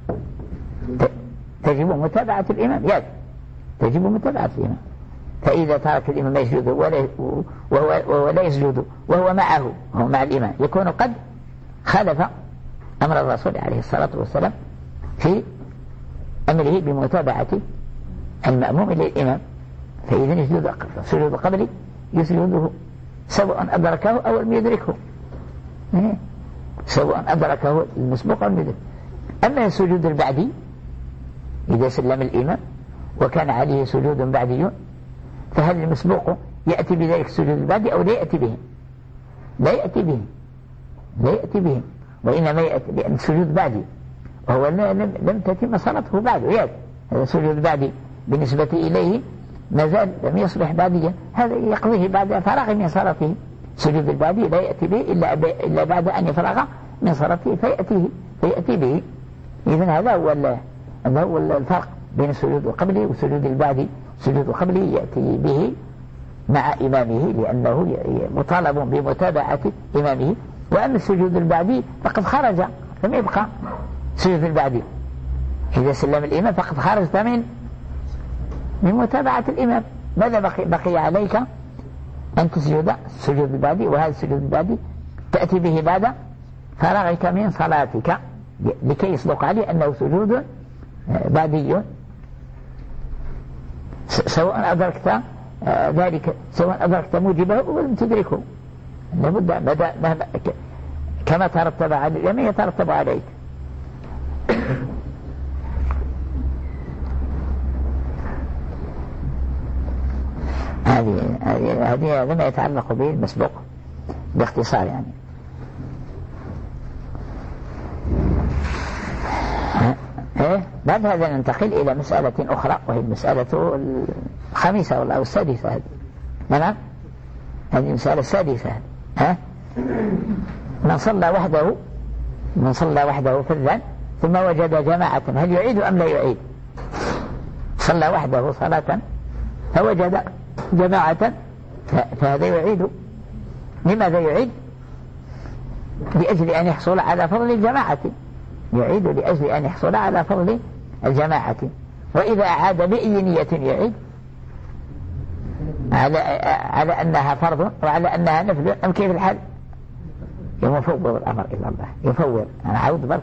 تجب متابعة الإمام، يأتي تجب متابعة الإمام. فإذا ترك الإمام يسجد ولا وهو, وهو لا يسجد وهو معه وهو مع الإمام يكون قد خالف أمر الرسول عليه الصلاة والسلام في أمره بمتابعة المأموم للإمام. فإذا يسجد سجود قبلي يسجده سواء أدركه أو لم يدركه، سواء أدركه المسبوق أو لم يدركه. أما السجود البعدي إذا سلم الإمام وكان عليه سجود بعدي فهل المسبوق يأتي بذلك السجود البعدي أو لا يأتي به؟ لا يأتي به لا يأتي به وإنما يأتي بأن السجود بعدي وهو لم, لم تتم صلاته بعد، يأتي هذا السجود بعدي بالنسبة إليه ما زال لم يصبح بعديا، هذا يقضيه بعد فراغ من صلاته. السجود البعدي لا يأتي به إلا, إلا بعد أن يفرغ من صلاته فيأتيه فيأتي به. إذن هذا هو هذا هو الفرق بين السجود القبلي والسجود البعدي. السجود القبلي يأتي به مع إمامه لأنه مطالب بمتابعة إمامه، وأما السجود البعدي فقد خرج لم يبقى السجود البعدي. إذا سلم الإمام فقد خرجت من من متابعة الإمام. ماذا بقي, بقي عليك أن تسجد السجود البعدي، وهذا السجود البعدي تأتي به بعد فراغك من صلاتك لكي يصدق عليه أنه سجود بعدي، سواء أدركت ذلك سواء أدركت موجبه ولم تدركه. لابد كما ترتب على الإمام يترتب عليك. هذه هذه هذا ما يتعلق به المسبوق باختصار يعني. إيه؟ بعد هذا ننتقل إلى مسألة أخرى وهي المسألة الخامسة أو السادسة. هذه نعم هذه المسألة السادسة. ها من صلى وحده من صلى وحده في الذن ثم وجد جماعة هل يعيد أم لا يعيد؟ صلى وحده صلاة فوجد جماعة فهذا يعيد. لماذا يعيد؟ لأجل أن يحصل على فضل الجماعة، يعيد لأجل أن يحصل على فضل الجماعة. وإذا أعاد بأي نية يعيد؟ على على أنها فرض وعلى أنها نفل أم كيف الحال؟ يفوض الأمر إلى الله، يفوض، أنا عاود برك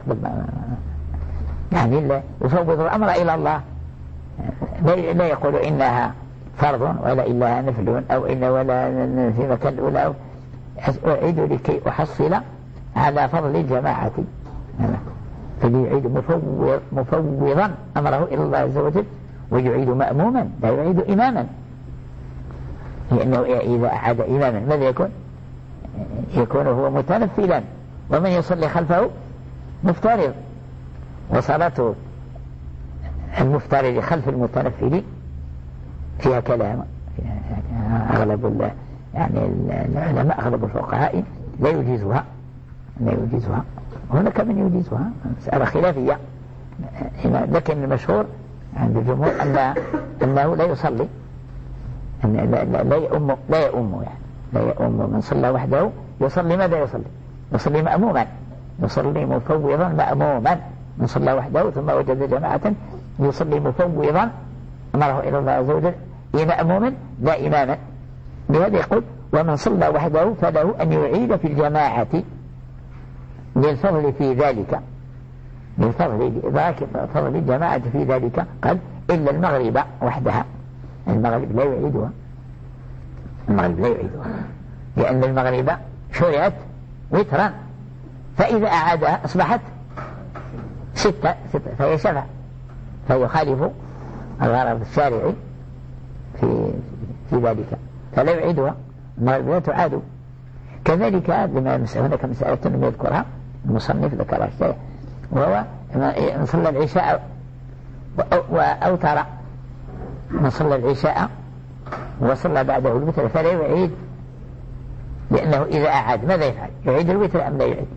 يعني يفوض الأمر إلى الله، لا يقول إنها فرض ولا إنها نفل أو إن ولا في مكان الأولى أو أعيد لكي أحصل على فضل الجماعة. فليعيد مفوض مفوضا أمره إلى الله عز وجل، ويعيد مأموما لا يعيد إماما، لأنه إذا أعاد إماما ماذا يكون؟ يكون هو متنفلا، ومن يصلي خلفه مفترض، وصلاة المفترض خلف المتنفل فيها كلام، فيها أغلب يعني العلماء أغلب الفقهاء لا يجيزها لا يجيزها وهناك من يجيزها، مسألة خلافية، لكن المشهور عند الجمهور أن أنه لا يصلي، أن لا, لا, لا يؤم لا يؤم يعني لا يؤم من صلى وحده يصلي. ماذا يصلي؟ يصلي مأموما، يصلي مفوضا مأموما. من صلى وحده ثم وجد جماعة يصلي مفوضا أمره إلى الله عز وجل مأموما لا إماما. لهذا يقول ومن صلى وحده فله أن يعيد في الجماعة للفضل في ذلك، للفضل ذاك فضل الجماعة في ذلك. قال إلا المغرب وحدها، المغرب لا يعيدها، المغرب لا يعيدها لأن المغرب شرعت وترا، فإذا أعادها أصبحت ستة ستة فهي شفع، فيخالف الغرض الشارعي في في ذلك، فلا يعيدها، المغرب لا تعاد. كذلك هناك مسألة لم يذكرها المصنف ذكرها الشيء، وهو من صلى العشاء وأوتر، من صلى العشاء وصلى بعده الوتر فلا يعيد، لأنه إذا أعاد ماذا يفعل؟ يعيد الوتر أم لا يعيد؟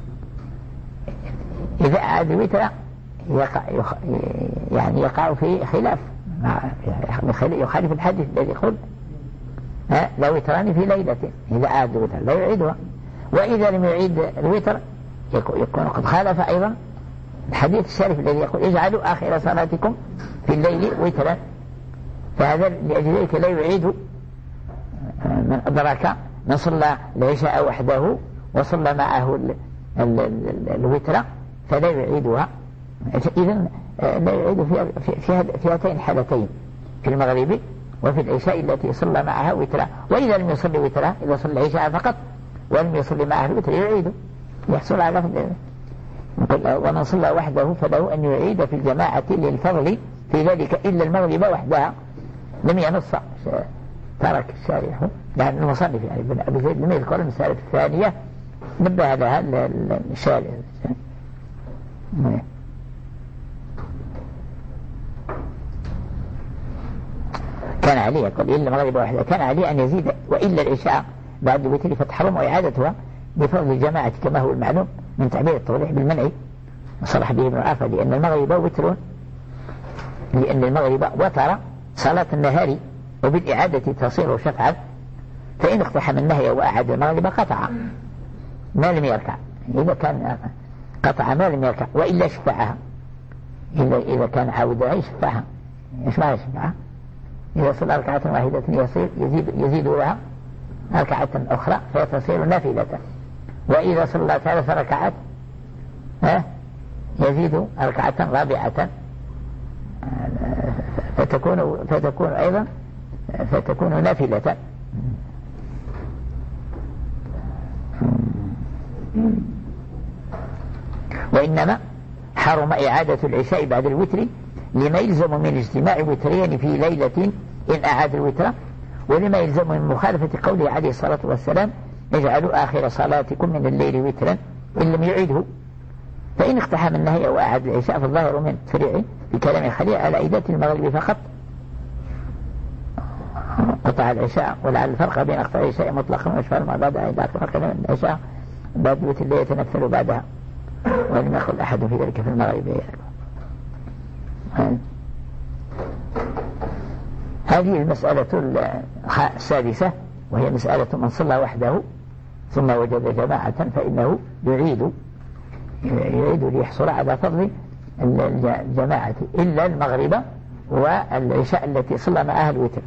إذا أعاد الوتر يقع يعني يقع في خلاف، يخالف الحديث الذي يقول لا وتران في ليلة، إذا أعاد الوتر لا يعيدها. وإذا لم يعيد الوتر يكون قد خالف أيضا الحديث الشريف الذي يقول اجعلوا آخر صلاتكم في الليل وترا، فهذا لأجل ذلك لا يعيد من أدرك من صلى العشاء وحده وصلى معه الوتر فلا يعيدها. إذن لا يعيد في, في, في هاتين الحالتين، في المغرب وفي العشاء التي صلى معها وترا. وإذا لم يصلي وترا، إذا صلى العشاء فقط ولم يصلي معها الوتر يعيد، يحصل على فضل. ومن صلى وحده فله أن يعيد في الجماعة للفضل في ذلك إلا المغرب وحدها. لم ينص ترك الشارح لأن المصنف يعني ابن أبي زيد لم يذكر المسألة الثانية نبه لها الشارح. كان عليه يقول إلا المغرب وحدها، كان عليه أن يزيد وإلا العشاء بعد الوتر فتحرم إعادتها بفضل الجماعة كما هو المعلوم من تعبير التوضيح بالمنع، وصرح به ابن عافى لأن المغرب وتر، لأن المغرب وتر صلاة النهار وبالإعادة تصير شفعا، فإن اقتحم النهي وأعاد المغرب قطع ما لم يركع، إذا كان قطع ما لم يركع، وإلا شفعها، إذا إذا كان عاودها يشفعها. إيش معنى شفعها؟ إذا صلى ركعة واحدة يصير يزيد يزيد لها ركعة أخرى فتصير نافلة، وإذا صلى ثلاث ركعات ها يزيد ركعة رابعة فتكون فتكون أيضا فتكون نافلة. وإنما حرم إعادة العشاء بعد الوتر لما يلزم من اجتماع وترين في ليلة إن أعاد الوتر، ولما يلزم من مخالفة قوله عليه الصلاة والسلام اجعلوا آخر صلاتكم من الليل وترا إن لم يعيده. فإن اقتحم النهي وأعاد العشاء فالظاهر من تفريعه بكلام خليل على إيدة المغرب فقط قطع العشاء، ولعل الفرق بين قطع العشاء مطلقا وإشفاء ما بعدها إذا فرق بين العشاء بعد الوتر لا يتنفل بعدها. ولم يقل أحد في ذلك في المغرب يعني. هذه المسألة السادسة، وهي مسألة من صلى وحده ثم وجد جماعة فإنه يعيد يعيد ليحصل على فضل الجماعة إلا المغرب والعشاء التي صلى معها الوتر.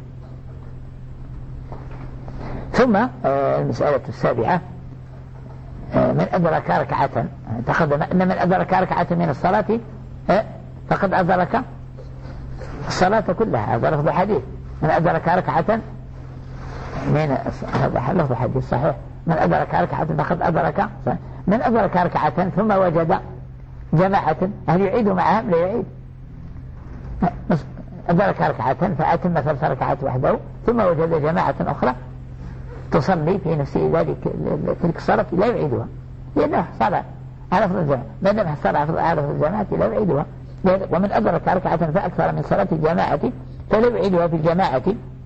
ثم المسألة السابعة من أدرك ركعة، تقدم أن من أدرك ركعة من الصلاة فقد أدرك الصلاة كلها. هذا لفظ حديث، من أدرك ركعة من هذا لفظ حديث صحيح، من أدرك ركعة فقد أدرك. من أدرك ركعة ثم وجد جماعة هل يعيد معها؟ لا يعيد. أدرك ركعة فأتم ثلاث ركعات وحده ثم وجد جماعة أخرى تصلي في نفس ذلك تلك الصلاة لا يعيدها، لأنها صلاة على فرض الجماعة، ما دام الصلاة على فرض الجماعة لا يعيدها. ومن أدرك ركعة فأكثر من صلاة الجماعة فلا يعيدها في الجماعة.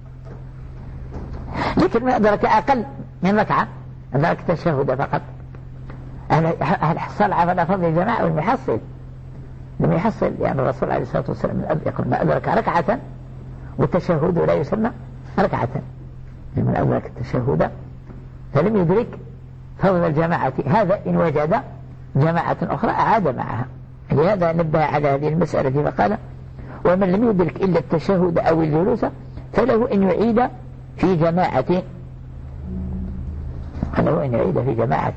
لكن من أدرك أقل من ركعة أدرك التشهد فقط، هل حصل على فضل الجماعة ولم يحصل؟ لم يحصل، لأن يعني الرسول عليه الصلاة والسلام يقول ما أدرك ركعة والتشهد لا يسمى ركعة. من أدرك التشهد فلم يدرك فضل الجماعة، هذا إن وجد جماعة أخرى أعاد معها. لهذا نبه على هذه المسألة فقال ومن لم يدرك إلا التشهد أو الجلوس فله أن يعيد في جماعة، فله أن يعيد في جماعة.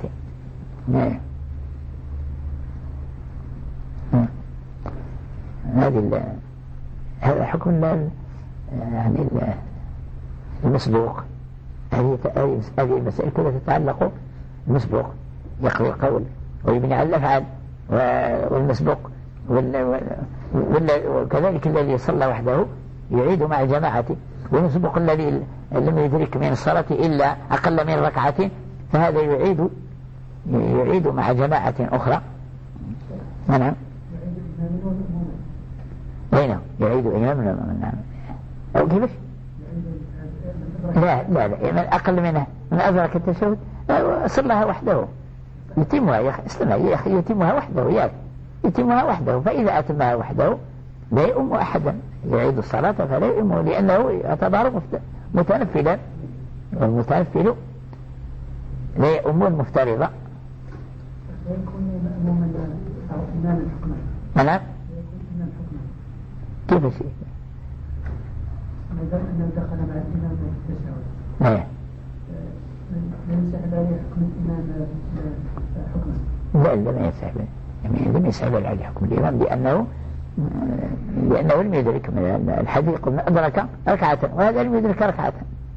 هذه هذا حكم يعني المسبوق. هذه هذه المسائل كلها تتعلق بالمسبوق، يقضي القول ويبني على الأفعال والمسبوق، وكذلك الذي صلى وحده يعيد مع الجماعة، والمسبوق الذي لم يدرك من الصلاة إلا أقل من ركعة فهذا يعيد يعيد مع جماعة أخرى. نعم وينه يعيد إمام نعم أو كيف؟ لا لا لا من أقل منه من أدرك التشهد صلىها وحده يتمها يا أخي استمع يا أخي يتمها وحده يا يتمها وحده، فإذا أتمها وحده لا يؤم أحدا يعيد الصلاة فلا يؤم، لأنه يعتبر متنفلا، والمتنفل لا يؤم المفترضة. ويكون مأموما أو إماما حكما. نعم كيف شيء؟ أنه دخل مع الإمام في التشهد. إيه. لم يسحب عليه حكم الإمام حكما. لا لم يسحب يعني لم يسحب عليه حكم الإمام، لأنه لأنه لم يدرك من الحديث قلنا أدرك ركعة وهذا لم يدرك ركعة.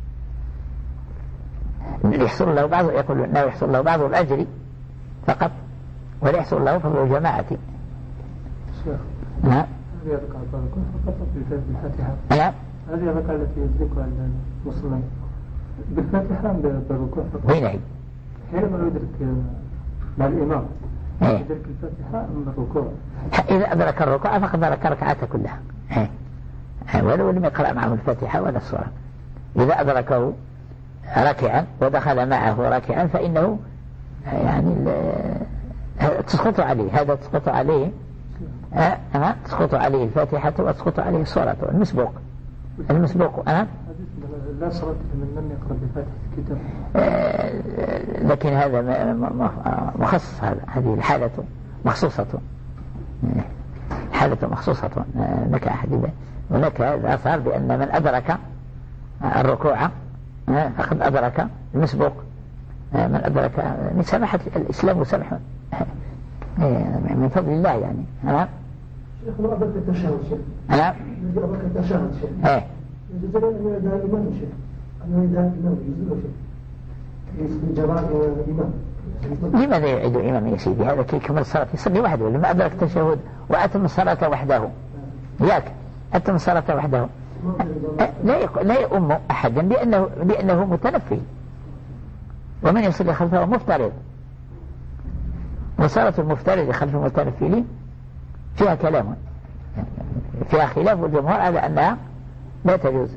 يحصل له بعض يقول أنه يحصل له بعض الأجر فقط ولا يحصل له فضل الجماعة. نعم. هذه الركعة فقط بالفاتحة. نعم. هذه الركعة التي يدركها المصلي بالفاتحة بالركوع فقط. وين هي؟ حينما يدرك مع الإمام إيه؟ يدرك الفاتحة من الركوع. إذا أدرك الركوع فقد أدرك ركعته كلها. إيه؟ ولو لم يقرأ معه الفاتحة ولا السورة. إذا أدركه راكعا ودخل معه راكعا فإنه يعني تسقط عليه، هذا تسقط عليه أه تسقط عليه الفاتحة وتسقط عليه السورة المسبوق. المسبوق أه لا صلاة من لم يقرأ بفاتحة الكتاب. أه لكن هذا مخصص، هذا هذه الحالة مخصوصة، حالة مخصوصة لك أحد. هناك الآثار بأن من أدرك الركوع فقد أدرك المسبوق، من أدرك من سماحة الإسلام وسمح من فضل الله يعني. نعم. شيخ لو أدرك التشهد شيخ. نعم. لو أدرك التشهد شيخ. إيه. يجوز له أن يدعى الإمام شيخ. أن يدعى الإمام يجوز له شيخ. يجبر الإمام. لماذا يعيد الإمام يا سيدي؟ هذا كي كمل الصلاة يصلي وحده، لما أدرك التشهد وأتم الصلاة وحده ياك أتم الصلاة وحده لا لا يؤم أحدا لأنه لأنه متنفل، ومن يصلي خلفه مفترض، وصلاة المفترض خلف المتنفلين فيها كلام، فيها خلاف الجمهور على أنها لا تجوز.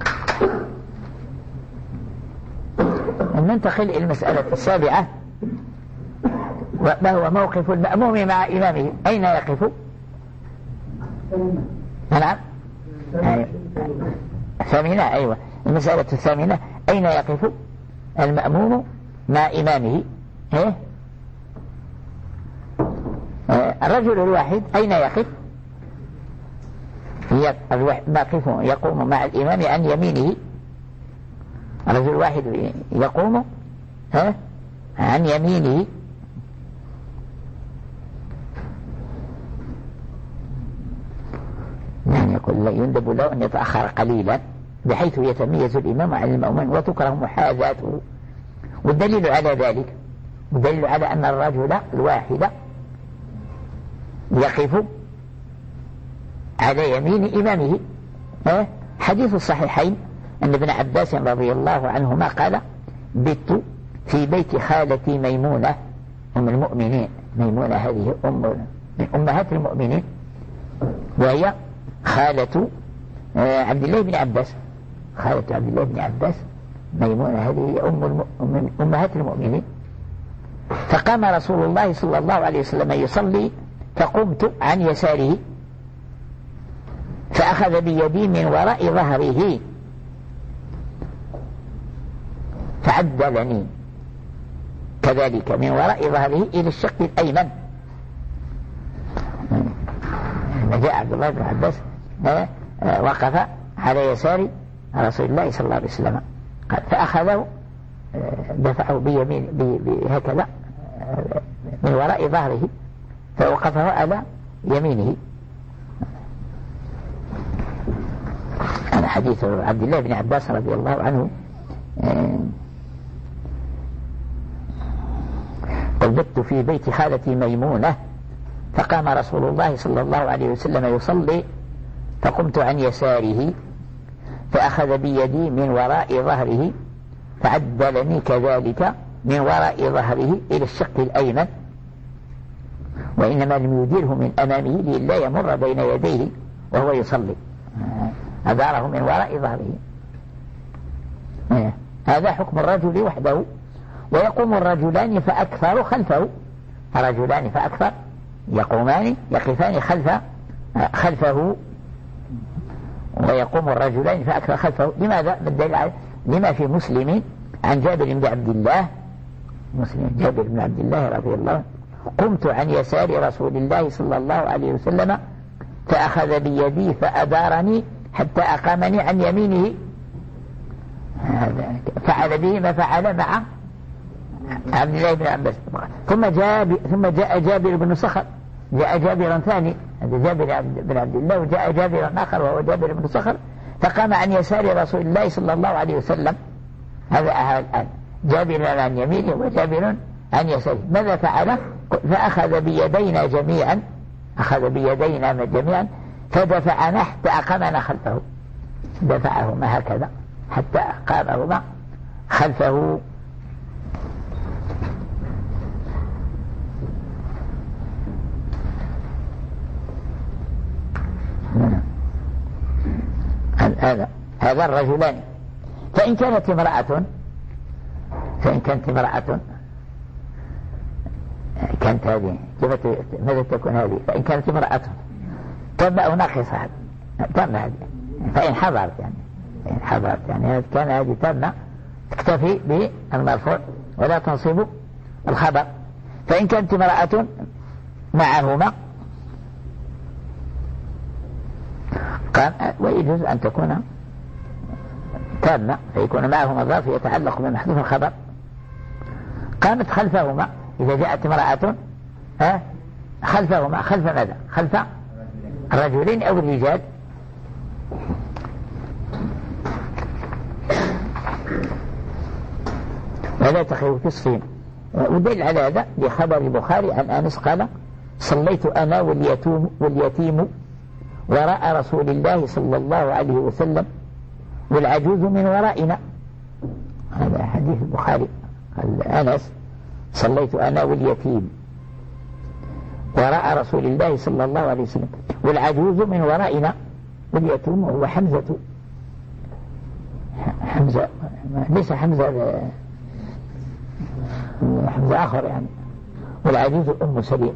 ننتقل إلى المسألة السابعة ما هو موقف المأموم مع إمامه؟ أين يقف؟ نعم الثامنة. أيوة المسألة الثامنة أين يقف المأموم مع إمامه؟ إيه؟ الرجل الواحد أين يقف؟ واقف يقوم مع الإمام عن يمينه. الرجل الواحد يقوم عن يمينه يعني يقول لا يندب له أن يتأخر قليلا بحيث يتميز الإمام عن المأموم وتكره محاذاته. والدليل على ذلك والدليل على أن الرجل الواحد يقف على يمين إمامه حديث الصحيحين أن ابن عباس رضي الله عنهما قال: بت في بيت خالتي ميمونة أم المؤمنين. ميمونة هذه أم من أمهات المؤمنين وهي خالة عبد الله بن عباس. خالة عبد الله بن عباس ميمونة هذه أم من أمهات المؤمنين. فقام رسول الله صلى الله عليه وسلم يصلي فقمت عن يساره فأخذ بيدي من وراء ظهره فعدلني كذلك من وراء ظهره إلى الشق الأيمن. لما جاء عبد الله بن عباس وقف على يسار رسول الله صلى الله عليه وسلم فأخذه دفعه بيمين هكذا من وراء ظهره فوقفه على يمينه. هذا حديث عبد الله بن عباس رضي الله عنه. قل بت في بيت خالتي ميمونة فقام رسول الله صلى الله عليه وسلم يصلي فقمت عن يساره فأخذ بيدي من وراء ظهره فعدلني كذلك من وراء ظهره إلى الشق الأيمن وإنما لم يديره من أمامه لئلا يمر بين يديه وهو يصلي أداره من وراء ظهره. هذا حكم الرجل وحده. ويقوم الرجلان فأكثر خلفه. الرجلان فأكثر يقومان يقفان خلف خلفه ويقوم الرجلان فأكثر خلفه. لماذا؟ بالدليل على لما في مسلم عن جابر بن عبد الله مسلم جابر بن عبد الله رضي الله عنه: قمت عن يسار رسول الله صلى الله عليه وسلم فأخذ بيدي فأدارني حتى أقامني عن يمينه. فعل به ما فعل مع عبد الله بن عباس. ثم جاء ثم جاء جابر بن صخر جاء جابر ثاني هذا جابر بن عبد الله وجاء جابر آخر وهو جابر بن صخر فقام عن يسار رسول الله صلى الله عليه وسلم. هذا الآن جابر عن يمينه وجابر عن يساره. ماذا فعل؟ فأخذ بيدينا جميعا أخذ بيدينا جميعا فدفعنا حتى أقامنا خلفه. دفعهما هكذا حتى أقامهما خلفه. هذا هذا الرجلان. فإن كانت امرأة فإن كانت امرأة كانت هذه ماذا تكون هذه؟ فإن كانت امرأة تم أو ناقصة تم هذه. فإن حضرت يعني فإن حضرت يعني كان هذه تم تكتفي بالمرفوع ولا تنصب الخبر. فإن كانت امرأة معهما قام ويجوز أن تكون تامة فيكون معهما ظرف يتعلق بمحذوف الخبر. قامت خلفهما إذا جاءت امرأة ها خلفهما خلف ماذا؟ خلف الرجلين أو الرجال. ولا تخيف في الصين. ودل على هذا بخبر البخاري عن أنس قال: صليت أنا واليتيم, واليتيم وراء رسول الله صلى الله عليه وسلم والعجوز من ورائنا. هذا حديث البخاري. قال أنس: صليت أنا واليتيم وراء رسول الله صلى الله عليه وسلم والعجوز من ورائنا. واليتيم هو حمزة حمزة ليس حمزة حمزة آخر يعني. والعجوز أم سليم.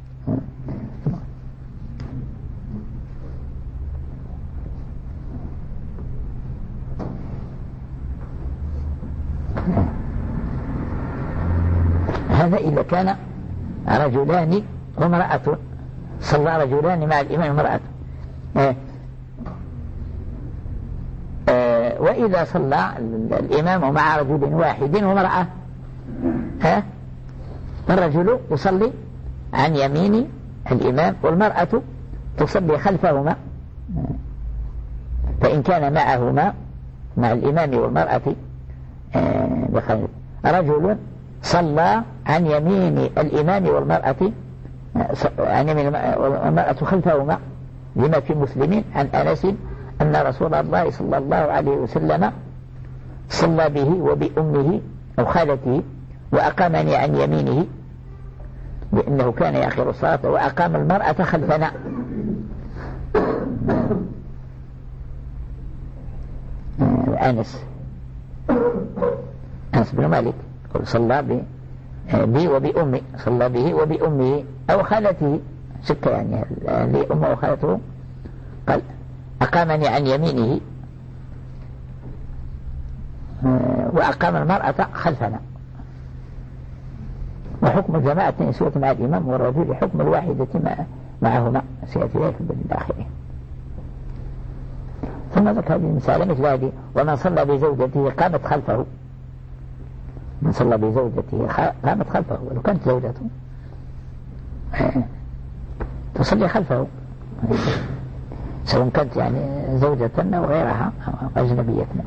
هذا إذا كان رجلان وامرأة، صلى رجلان مع الإمام وامرأة. آه. آه. وإذا صلى الإمام مع رجل واحد وامرأة، ها الرجل يصلي عن يمين الإمام والمرأة تصلي خلفهما. فإن كان معهما مع الإمام والمرأة آه رجل صلى عن يمين الإمام والمرأة عن يمين والمرأة خلفهما، لما في مسلم عن أنس أن رسول الله صلى الله عليه وسلم صلى به وبأمه أو خالته وأقامني عن يمينه لأنه كان يأخر الصلاة، وأقام المرأة خلفنا. أنس أنس بن مالك صلى بي وبأمي، صلى به وبأمه أو خالته سكة يعني لأمه وخالته، قال أقامني عن يمينه وأقام المرأة خلفنا. وحكم الجماعة يسوة مع الإمام والرجل حكم الواحدة معهما، سيأتي ذلك بالآخرين. ثم ذكر هذه المسألة مثل هذه: ومن صلى بزوجته قامت خلفه، من صلى بزوجته قامت خلفه ولو كانت زوجته تصلي خلفه، سواء كانت يعني زوجتنا أو غيرها أو أجنبيتنا.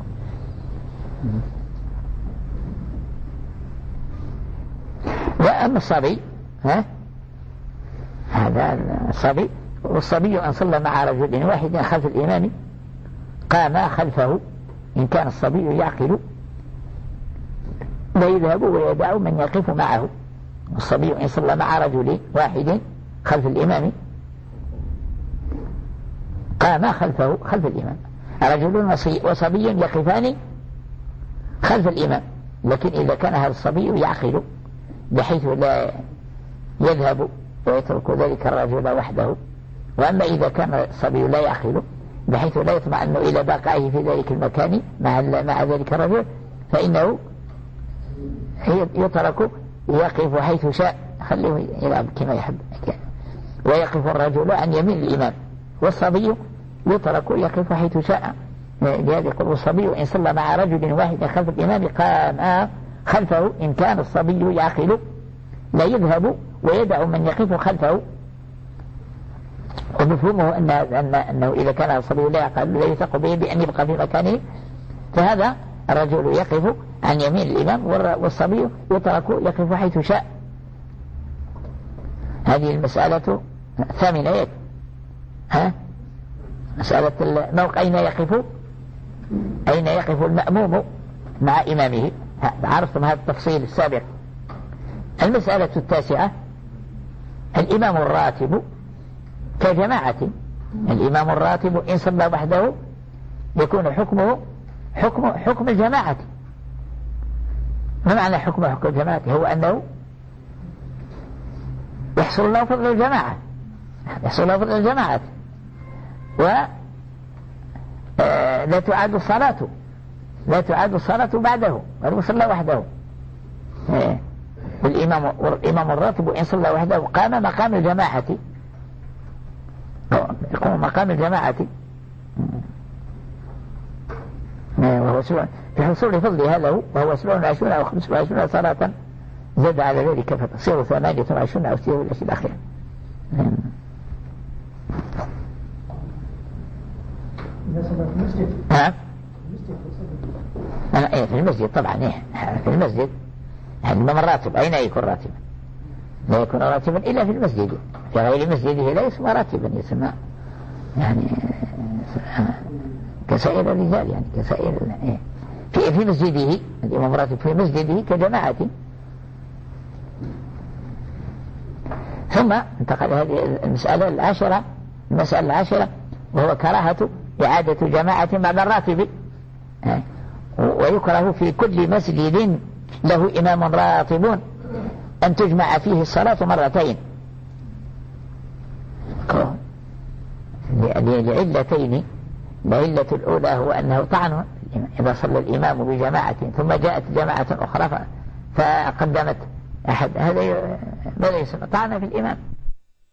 وأما الصبي، ها هذا الصبي، والصبي أن صلى مع رجل واحد خلف الإمام قام خلفه إن كان الصبي يعقل لا يذهب ويدع من يقف معه. الصبي إن صلى مع رجل واحد خلف الإمام قام خلفه خلف الإمام. رجل وصبي يقفان خلف الإمام، لكن إذا كان هذا الصبي يعقل بحيث لا يذهب ويترك ذلك الرجل وحده، وأما إذا كان الصبي لا يعقل بحيث لا يطمئن إلى بقائه في ذلك المكان مع مع ذلك الرجل، فإنه يترك يقف حيث شاء، خليه يلعب كما يحب. ويقف الرجل عن يمين الإمام، والصبي يترك يقف حيث شاء. لهذا يقول: الصبي إن صلى مع رجل واحد خلف الإمام قام خلفه إن كان الصبي يعقل لا يذهب ويدع من يقف خلفه. ومفهومه أن أن أنه إذا كان الصبي لا يعقل لا يثق به بأن يبقى في مكانه، فهذا الرجل يقف عن يمين الإمام والصبي يترك يقف حيث شاء. هذه المسألة الثامنة. ها مسألة الموقع أين يقف أين يقف المأموم مع إمامه، عرفتم هذا التفصيل السابق. المسألة التاسعة: الإمام الراتب كجماعة. الإمام الراتب إن صلى وحده يكون حكمه حكم حكم الجماعة. ما معنى حكم حكم الجماعة؟ هو أنه يحصل له فضل الجماعة، يحصل له فضل الجماعة، ولا تعاد الصلاة لا تعاد الصلاة بعده ولو صلى وحده. والإمام والإمام الراتب إن صلى وحده قام مقام الجماعة، يقوم مقام الجماعة، وهو سبع في حصول فضلها له، وهو سبع وعشرون أو خمس وعشرون صلاة زاد على ذلك فتصير ثمانية وعشرون أو ستة والأشياء الأخيرة. نعم أنا إيه في المسجد طبعا. إيه في المسجد الإمام الراتب أين يكون راتبا؟ لا يكون راتبا إلا في المسجد، في غير مسجده لا يسمى راتبا، يسمى يعني كسائر الرجال، يعني كسائر إيه في في مسجده الإمام الراتب في مسجده كجماعة. ثم انتقل هذه المسألة العاشرة المسألة العاشرة وهو كراهة إعادة جماعة بعد الراتب. ويكره في كل مسجد له إمام راتب أن تجمع فيه الصلاة مرتين لعلتين. العلة الأولى هو أنه طعن إذا صلى الإمام بجماعة ثم جاءت جماعة أخرى فقدمت أحد، هذا ماذا يسمى طعن في الإمام.